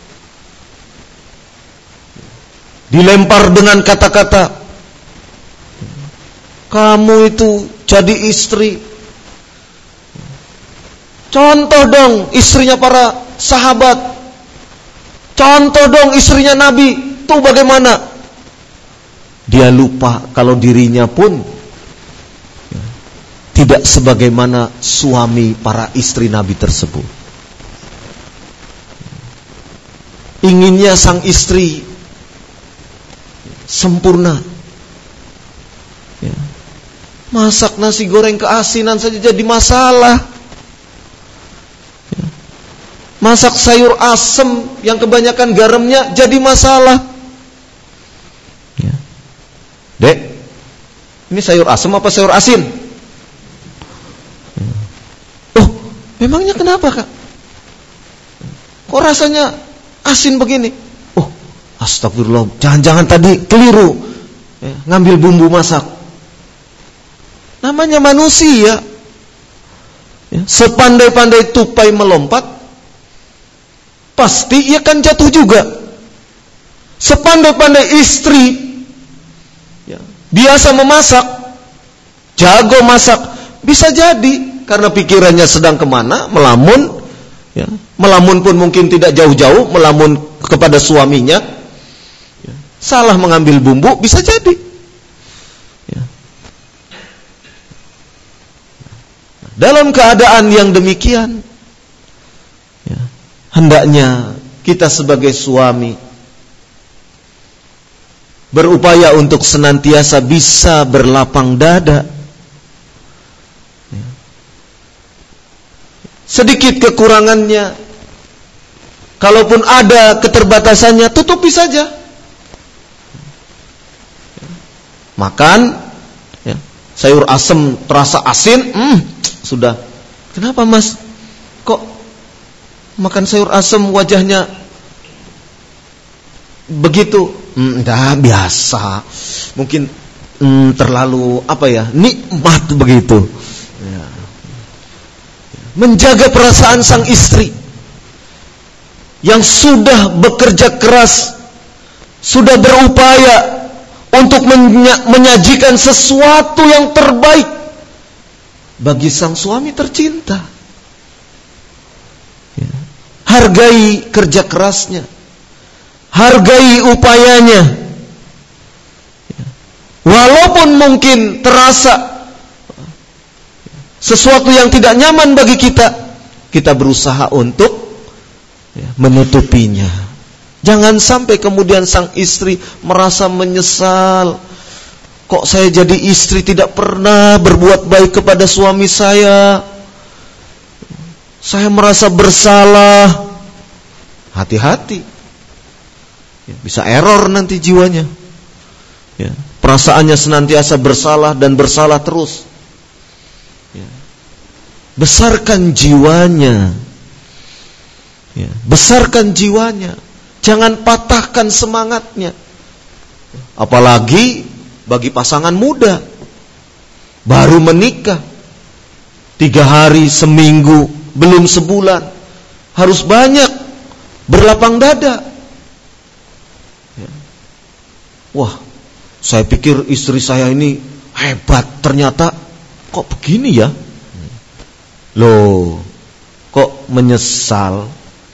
dilempar dengan kata-kata, kamu itu jadi istri. Contoh dong istrinya para sahabat, contoh dong istrinya Nabi, tuh bagaimana? Dia lupa kalau dirinya pun tidak sebagaimana suami para istri Nabi tersebut. Inginnya sang istri sempurna. Masak nasi goreng keasinan saja jadi masalah. Masak sayur asem yang kebanyakan garamnya jadi masalah. Dek, ini sayur asem apa sayur asin? Memangnya kenapa, Kak? Kok rasanya asin begini? Oh, astagfirullah, jangan-jangan tadi keliru ya, ngambil bumbu masak. Namanya manusia ya, sepandai-pandai tupai melompat, pasti ia akan jatuh juga. Sepandai-pandai istri ya, biasa memasak, jago masak, bisa jadi karena pikirannya sedang kemana, melamun ya. Melamun pun mungkin tidak jauh-jauh, melamun kepada suaminya ya. Salah mengambil bumbu, bisa jadi ya. Dalam keadaan yang demikian ya, hendaknya kita sebagai suami berupaya untuk senantiasa bisa berlapang dada. Sedikit kekurangannya, kalaupun ada keterbatasannya, tutupi saja. Makan ya, sayur asem terasa asin, hmm, sudah. Kenapa mas? Kok makan sayur asem wajahnya begitu? Hmm, dah biasa. Mungkin hmm, terlalu apa ya? Nikmat begitu. Ya. Menjaga perasaan sang istri yang sudah bekerja keras, sudah berupaya untuk menyajikan sesuatu yang terbaik bagi sang suami tercinta. Hargai kerja kerasnya, hargai upayanya, walaupun mungkin terasa sesuatu yang tidak nyaman bagi kita, kita berusaha untuk ya, menutupinya. Jangan sampai kemudian sang istri merasa menyesal. Kok saya jadi istri tidak pernah berbuat baik kepada suami saya? Saya merasa bersalah. Hati-hati, ya, bisa error nanti jiwanya. Ya, perasaannya senantiasa bersalah dan bersalah terus. Besarkan jiwanya ya, besarkan jiwanya, jangan patahkan semangatnya. Apalagi bagi pasangan muda baru menikah, tiga hari, seminggu, belum sebulan, harus banyak berlapang dada. Ya. Wah, saya pikir istri saya ini hebat, ternyata kok begini ya? Loh, kok menyesal?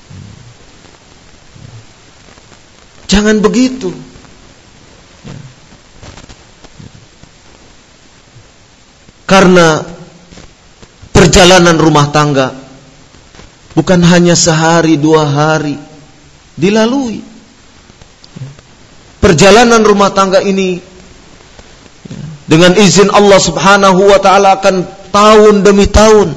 Jangan begitu. Karena perjalanan rumah tangga bukan hanya sehari dua hari dilalui. Perjalanan rumah tangga ini dengan izin Allah Subhanahu wa taala akan tahun demi tahun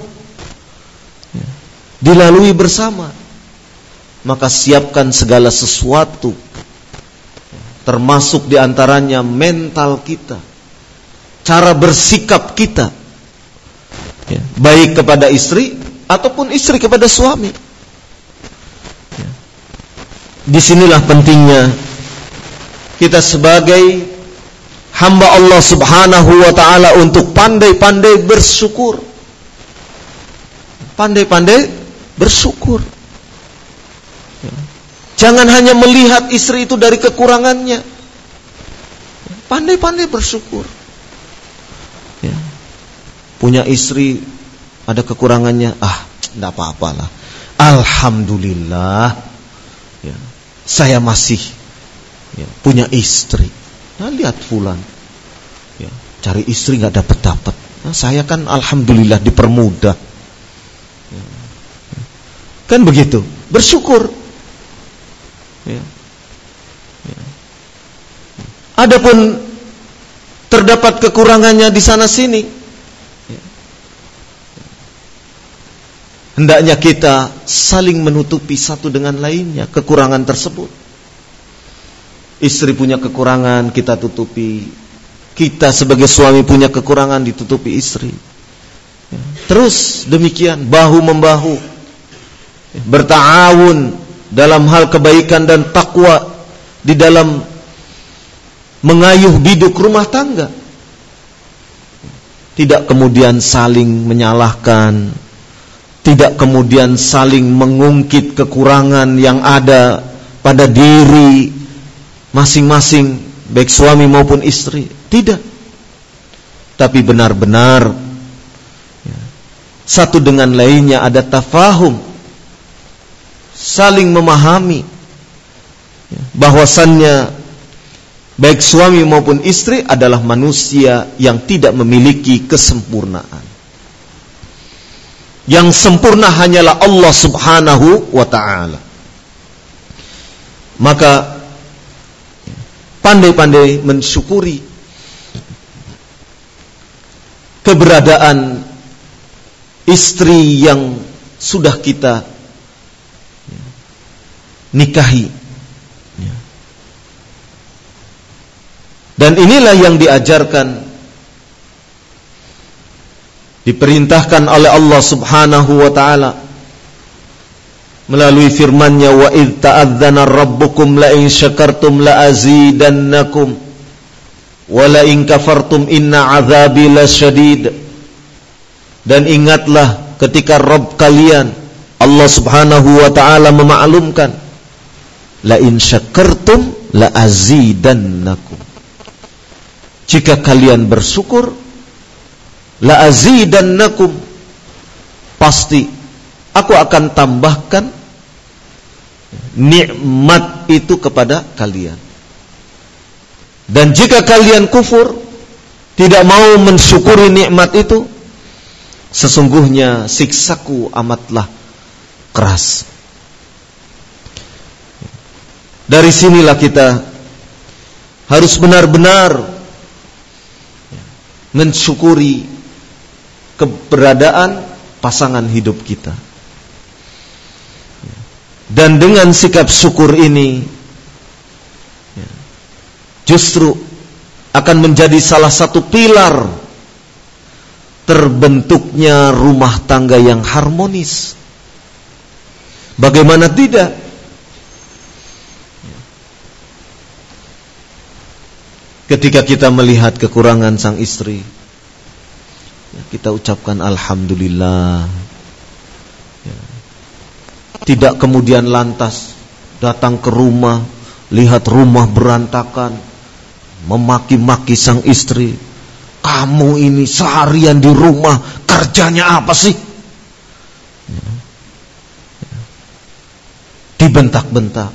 dilalui bersama. Maka siapkan segala sesuatu, termasuk diantaranya mental kita, cara bersikap kita, ya, baik kepada istri ataupun istri kepada suami. Ya. Disinilah pentingnya kita sebagai hamba Allah Subhanahu wa ta'ala untuk pandai-pandai bersyukur. Pandai-pandai bersyukur. Ya. Jangan hanya melihat istri itu dari kekurangannya. Pandai-pandai bersyukur. Ya. Punya istri ada kekurangannya, ah, enggak apa-apalah. Alhamdulillah, ya, saya masih ya, punya istri. Nah, lihat fulan, ya, cari istri enggak dapat-dapat. Nah, saya kan alhamdulillah dipermudah. Ya. Kan begitu, bersyukur. Ya. Ya. Adapun terdapat kekurangannya di sana sini, ya, hendaknya kita saling menutupi satu dengan lainnya kekurangan tersebut. Istri punya kekurangan, kita tutupi. Kita sebagai suami punya kekurangan, ditutupi istri. Ya. Terus demikian, bahu membahu, ya, berta'awun dalam hal kebaikan dan takwa di dalam mengayuh biduk rumah tangga. Tidak kemudian saling menyalahkan, tidak kemudian saling mengungkit kekurangan yang ada pada diri masing-masing, baik suami maupun istri. Tidak. Tapi benar-benar ya, satu dengan lainnya ada tafahum, saling memahami ya, bahwasannya baik suami maupun istri adalah manusia yang tidak memiliki kesempurnaan. Yang sempurna hanyalah Allah Subhanahu wa ta'ala. Maka pandai-pandai mensyukuri keberadaan istri yang sudah kita nikahi. Dan inilah yang diajarkan, diperintahkan oleh Allah Subhanahu wa ta'ala melalui firman-Nya, wa idz ta'adzana rabbukum la in syakartum la azidannakum wa la in kafartum inna 'adzabi lasyadid. Dan ingatlah ketika Rabb kalian Allah Subhanahu wa ta'ala memaklumkan, la in syakartum la azidannakum, jika kalian bersyukur, la azidannakum, pasti aku akan tambahkan nikmat itu kepada kalian. Dan jika kalian kufur, tidak mau mensyukuri nikmat itu, sesungguhnya siksaku amatlah keras. Dari sinilah kita harus benar-benar mensyukuri keberadaan pasangan hidup kita. Dan dengan sikap syukur ini justru akan menjadi salah satu pilar terbentuknya rumah tangga yang harmonis. Bagaimana tidak? Ketika kita melihat kekurangan sang istri, kita ucapkan alhamdulillah. Tidak kemudian lantas datang ke rumah, lihat rumah berantakan, memaki-maki sang istri. Kamu ini seharian di rumah, kerjanya apa sih? Dibentak-bentak.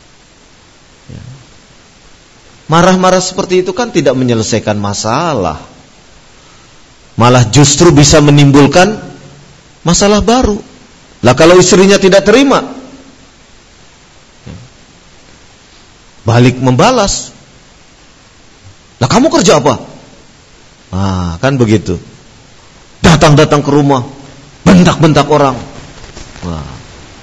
Marah-marah seperti itu kan tidak menyelesaikan masalah, malah justru bisa menimbulkan masalah baru. Lah kalau istrinya tidak terima, balik membalas. Lah kamu kerja apa? Ah, kan begitu. Datang-datang ke rumah, bentak-bentak orang. Wah.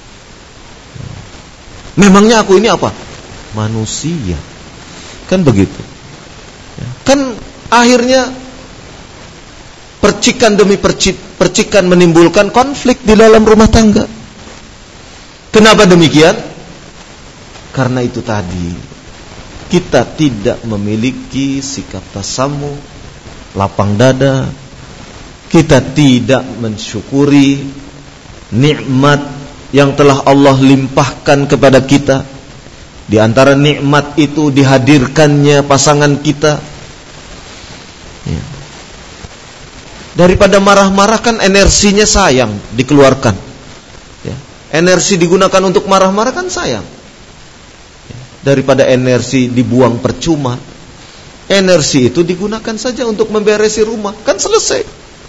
Memangnya aku ini apa? Manusia. Kan begitu. Kan akhirnya percikan demi percik, percikan menimbulkan konflik di dalam rumah tangga. Kenapa demikian? Karena itu tadi, kita tidak memiliki sikap tasamuh, lapang dada. Kita tidak mensyukuri nikmat yang telah Allah limpahkan kepada kita. Di antara nikmat itu dihadirkannya pasangan kita. Ya. Daripada marah-marah kan energinya sayang dikeluarkan. Ya. Energi digunakan untuk marah-marah kan sayang. Ya. Daripada energi dibuang percuma, energi itu digunakan saja untuk memberesi rumah, kan selesai.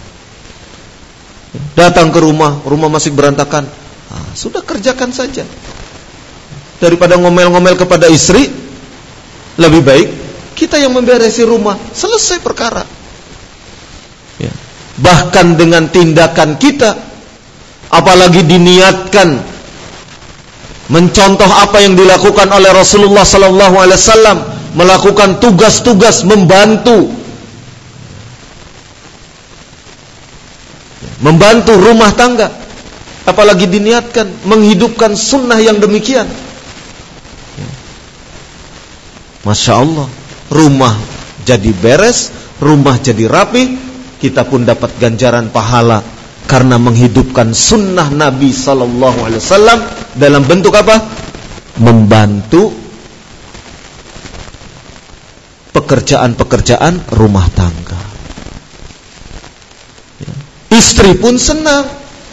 Ya. Datang ke rumah, rumah masih berantakan, nah, sudah kerjakan saja. Daripada ngomel-ngomel kepada istri, lebih baik kita yang memberesi rumah, selesai perkara. Ya. Bahkan dengan tindakan kita, apalagi diniatkan mencontoh apa yang dilakukan oleh Rasulullah sallallahu alaihi wasallam, melakukan tugas-tugas membantu membantu rumah tangga, apalagi diniatkan menghidupkan sunnah yang demikian. Masya Allah, rumah jadi beres, rumah jadi rapi, kita pun dapat ganjaran pahala karena menghidupkan sunnah Nabi sallallahu alaihi wasallam dalam bentuk apa? Membantu pekerjaan-pekerjaan rumah tangga. Istri pun senang.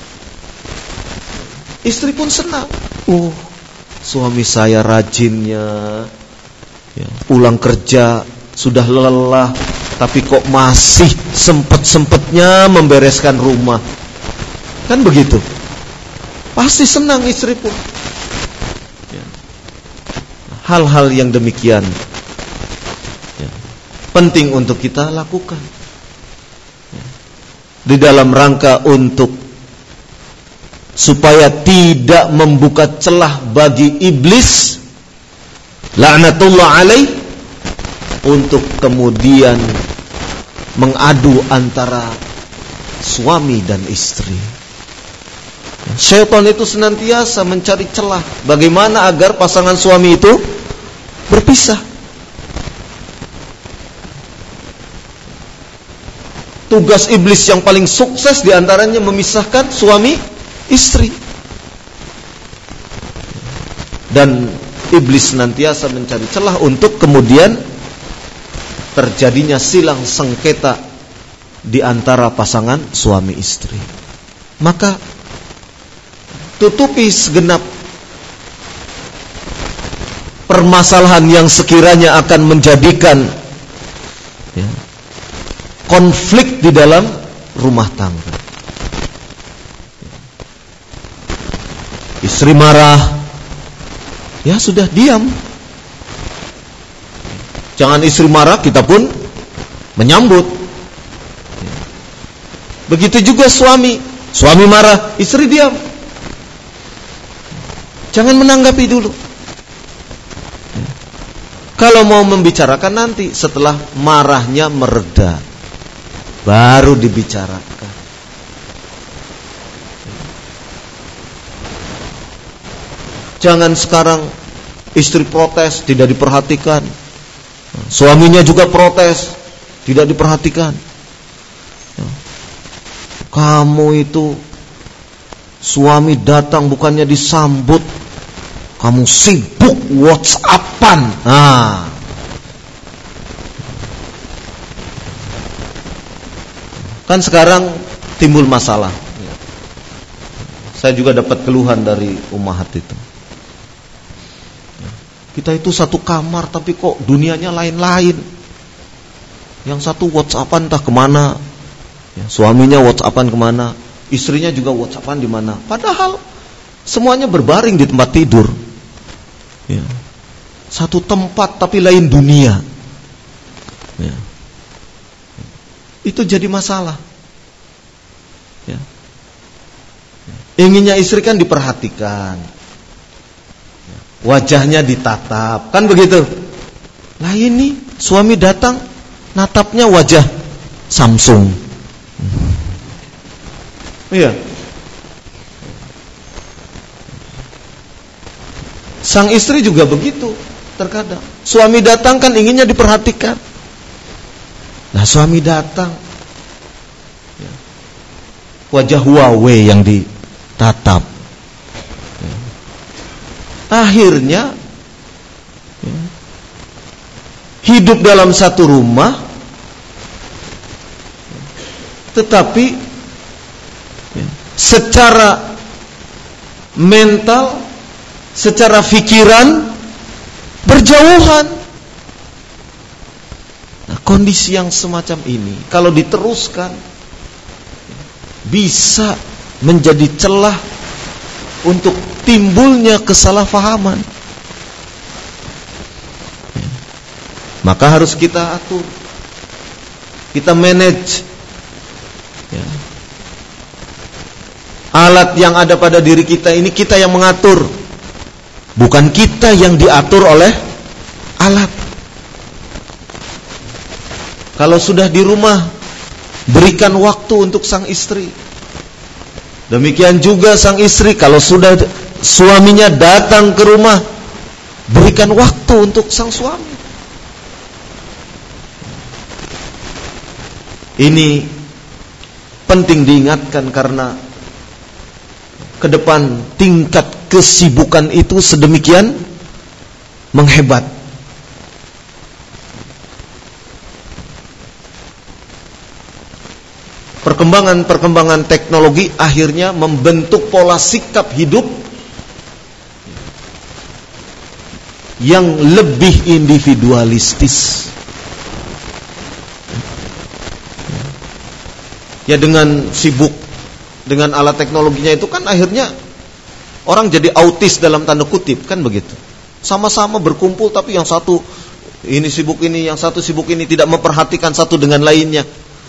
Istri pun senang. Oh, suami saya rajinnya. Ya, pulang kerja sudah lelah, tapi kok masih sempet-sempetnya membereskan rumah. Kan begitu. Pasti senang istri pun. Ya. Hal-hal yang demikian ya, penting untuk kita lakukan ya, di dalam rangka untuk supaya tidak membuka celah bagi iblis laknatullah alaih untuk kemudian mengadu antara suami dan istri. Syaitan itu senantiasa mencari celah bagaimana agar pasangan suami itu berpisah. Tugas iblis yang paling sukses diantaranya memisahkan suami istri. Dan iblis senantiasa mencari celah untuk kemudian terjadinya silang sengketa di antara pasangan suami istri. Maka tutupi segenap permasalahan yang sekiranya akan menjadikan ya, konflik di dalam rumah tangga. Istri marah, ya sudah diam. Jangan istri marah kita pun menyambut. Begitu juga suami, suami marah, istri diam. Jangan menanggapi dulu. Kalau mau membicarakan nanti setelah marahnya mereda, baru dibicarakan. Jangan sekarang istri protes, tidak diperhatikan. Suaminya juga protes, tidak diperhatikan. Kamu itu suami datang bukannya disambut, kamu sibuk WhatsAppan. Nah, kan sekarang timbul masalah. Saya juga dapat keluhan dari ummahat itu. Kita itu satu kamar tapi kok dunianya lain-lain. Yang satu WhatsAppan entah kemana, ya, suaminya WhatsAppan kemana, istrinya juga WhatsAppan di mana. Padahal semuanya berbaring di tempat tidur. Ya. Satu tempat tapi lain dunia. Ya. Itu jadi masalah. Ya. Inginnya istri kan diperhatikan, wajahnya ditatap, kan begitu. Lah ini suami datang, natapnya wajah Samsung. Iya. Sang istri juga begitu terkadang. Suami datang kan inginnya diperhatikan. Nah suami datang, wajah Huawei yang ditatap. Akhirnya hidup dalam satu rumah, tetapi secara mental, secara pikiran berjauhan. Nah, kondisi yang semacam ini kalau diteruskan bisa menjadi celah untuk timbulnya kesalahpahaman. Maka harus kita atur, kita manage. Ya. Alat yang ada pada diri kita ini kita yang mengatur, bukan kita yang diatur oleh alat. Kalau sudah di rumah, berikan waktu untuk sang istri. Demikian juga sang istri kalau sudah suaminya datang ke rumah, berikan waktu untuk sang suami. Ini penting diingatkan karena ke depan tingkat kesibukan itu sedemikian menghebat. Perkembangan-perkembangan teknologi akhirnya membentuk pola sikap hidup yang lebih individualistis. Ya dengan sibuk dengan alat teknologinya itu kan akhirnya orang jadi autis dalam tanda kutip, kan begitu. Sama-sama berkumpul tapi yang satu ini sibuk ini, yang satu sibuk ini, tidak memperhatikan satu dengan lainnya.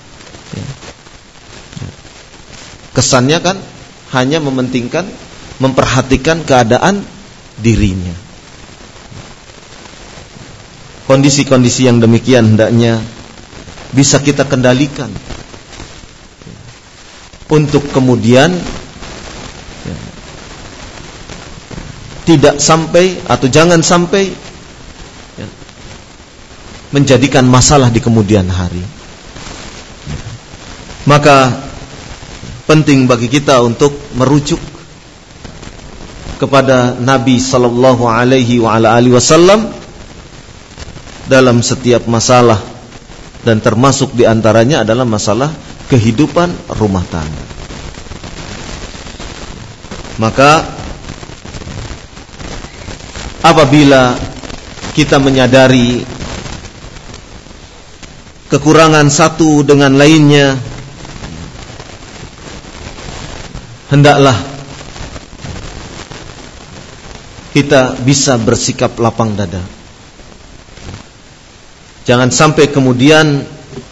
Kesannya kan hanya mementingkan, memperhatikan keadaan dirinya. Kondisi-kondisi yang demikian hendaknya bisa kita kendalikan untuk kemudian ya, tidak sampai atau jangan sampai ya, menjadikan masalah di kemudian hari. Maka penting bagi kita untuk merujuk kepada Nabi sallallahu alaihi wa ala alihi wasallam dalam setiap masalah, dan termasuk di antaranya adalah masalah kehidupan rumah tangga. Maka apabila kita menyadari kekurangan satu dengan lainnya, hendaklah kita bisa bersikap lapang dada. Jangan sampai kemudian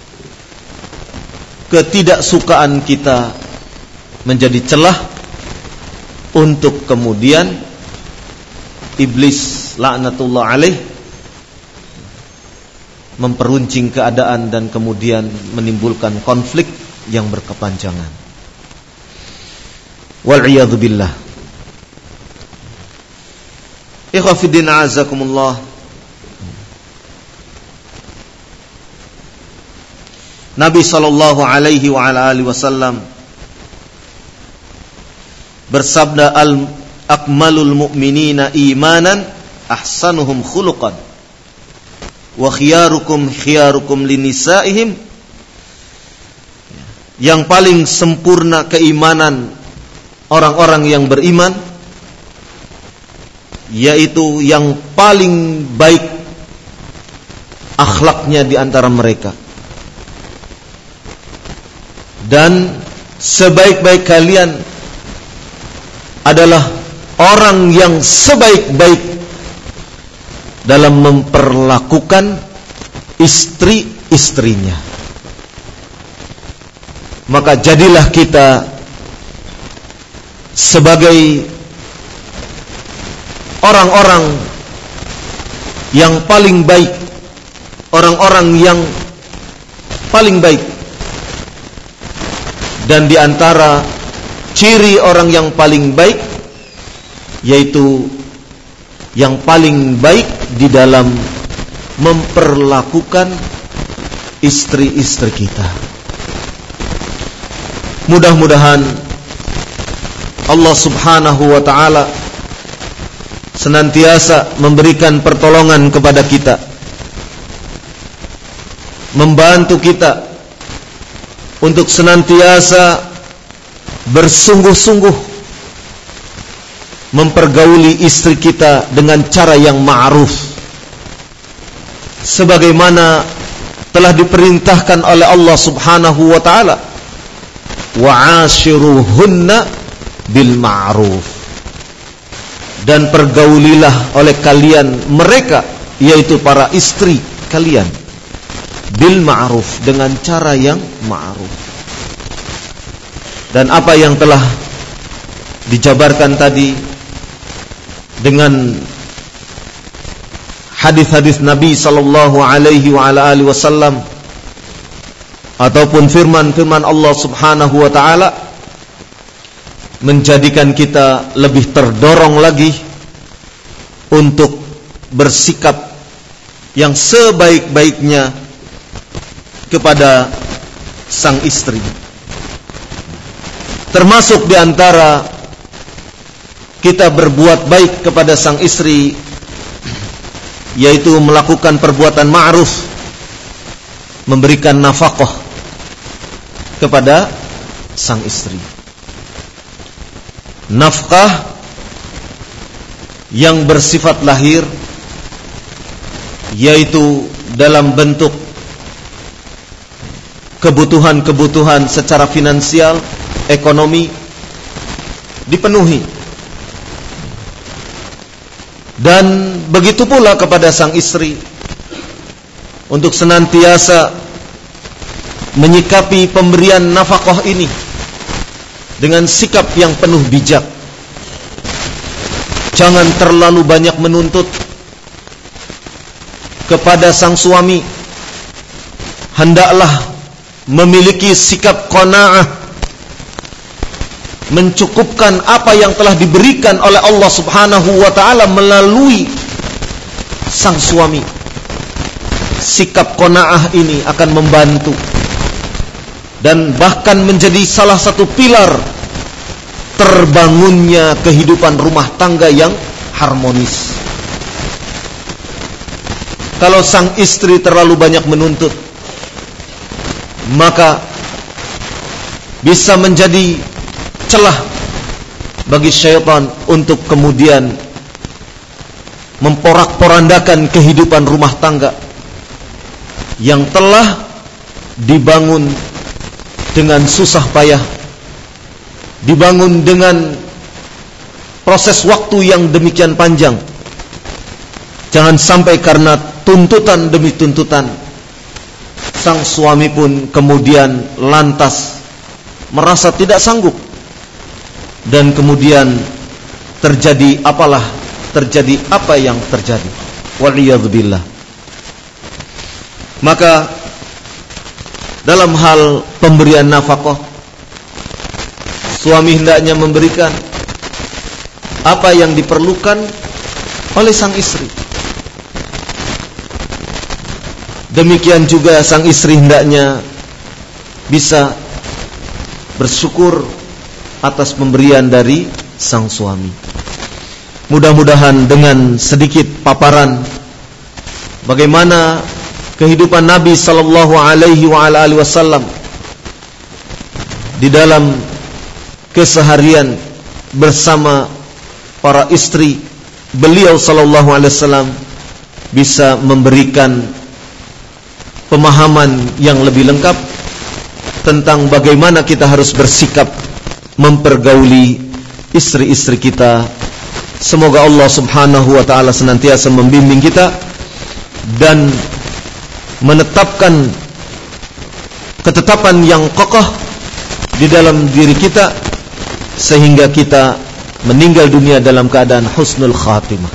ketidaksukaan kita menjadi celah untuk kemudian iblis laknatullah alaih memperuncing keadaan dan kemudian menimbulkan konflik yang berkepanjangan. Wal'iyadzu billah. Ikhwah fiddin a'azakumullah. Nabi sallallahu alaihi wa ala alihi wasallam bersabda, al akmalul mu'minina imanan ahsanuhum khuluqan wa khiyarukum khiyarukum linisaihim. Yang paling sempurna keimanan orang-orang yang beriman yaitu yang paling baik akhlaknya di antara mereka. Dan sebaik-baik kalian adalah orang yang sebaik-baik dalam memperlakukan istri-istrinya. Maka jadilah kita sebagai orang-orang yang paling baik, orang-orang yang paling baik. Dan di antara ciri orang yang paling baik yaitu yang paling baik di dalam memperlakukan istri-istri kita. Mudah-mudahan Allah Subhanahu wa ta'ala senantiasa memberikan pertolongan kepada kita, membantu kita untuk senantiasa bersungguh-sungguh mempergauli istri kita dengan cara yang ma'ruf, sebagaimana telah diperintahkan oleh Allah Subhanahu wa ta'ala, wa'ashiruhunna bil ma'ruf, dan pergaulilah oleh kalian mereka, yaitu para istri kalian, bil ma'ruf, dengan cara yang ma'ruf. Dan apa yang telah dijabarkan tadi dengan hadis-hadis Nabi sallallahu alaihi wa ala alihi wasallam ataupun firman-firman Allah Subhanahu wa taala menjadikan kita lebih terdorong lagi untuk bersikap yang sebaik-baiknya kepada sang istri. Termasuk di antara kita berbuat baik kepada sang istri yaitu melakukan perbuatan ma'ruf, memberikan nafkah kepada sang istri. Nafkah yang bersifat lahir, yaitu dalam bentuk kebutuhan-kebutuhan secara finansial, ekonomi dipenuhi. Dan begitu pula kepada sang istri untuk senantiasa menyikapi pemberian nafkah ini dengan sikap yang penuh bijak. Jangan terlalu banyak menuntut kepada sang suami. Hendaklah memiliki sikap qanaah, mencukupkan apa yang telah diberikan oleh Allah Subhanahu wa ta'ala melalui sang suami. Sikap qanaah ini akan membantu dan bahkan menjadi salah satu pilar terbangunnya kehidupan rumah tangga yang harmonis. Kalau sang istri terlalu banyak menuntut, maka bisa menjadi celah bagi syaitan untuk kemudian memporak-porandakan kehidupan rumah tangga yang telah dibangun dengan susah payah, dibangun dengan proses waktu yang demikian panjang. Jangan sampai karena tuntutan demi tuntutan sang suami pun kemudian lantas merasa tidak sanggup dan kemudian terjadi apalah terjadi apa yang terjadi. Waliyadzubillah. Maka dalam hal pemberian nafkah, suami hendaknya memberikan apa yang diperlukan oleh sang istri. Demikian juga sang istri hendaknya bisa bersyukur atas pemberian dari sang suami. mudah-mudahan dengan sedikit paparan bagaimana kehidupan Nabi sallallahu alaihi wa ala alihi wasallam di dalam keseharian bersama para istri beliau sallallahu alaihi wasallam bisa memberikan pemahaman yang lebih lengkap tentang bagaimana kita harus bersikap mempergauli istri-istri kita. Semoga Allah subhanahu wa ta'ala senantiasa membimbing kita dan menetapkan ketetapan yang kokoh di dalam diri kita sehingga kita meninggal dunia dalam keadaan husnul khatimah,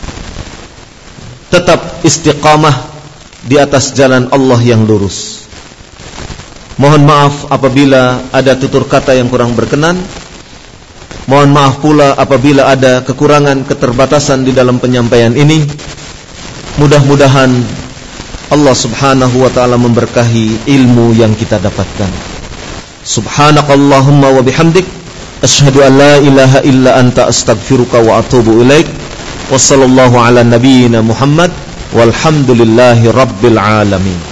tetap istiqamah di atas jalan Allah yang lurus. Mohon maaf apabila ada tutur kata yang kurang berkenan. Mohon maaf pula apabila ada kekurangan, keterbatasan di dalam penyampaian ini. Mudah-mudahan Allah subhanahu wa ta'ala memberkahi ilmu yang kita dapatkan. Subhanakallahumma wa bihamdik, asyhadu an la ilaha illa anta astaghfiruka wa atubu ilaik. Wassallallahu ala nabiyyina Muhammad walhamdulillahi rabbil alamin.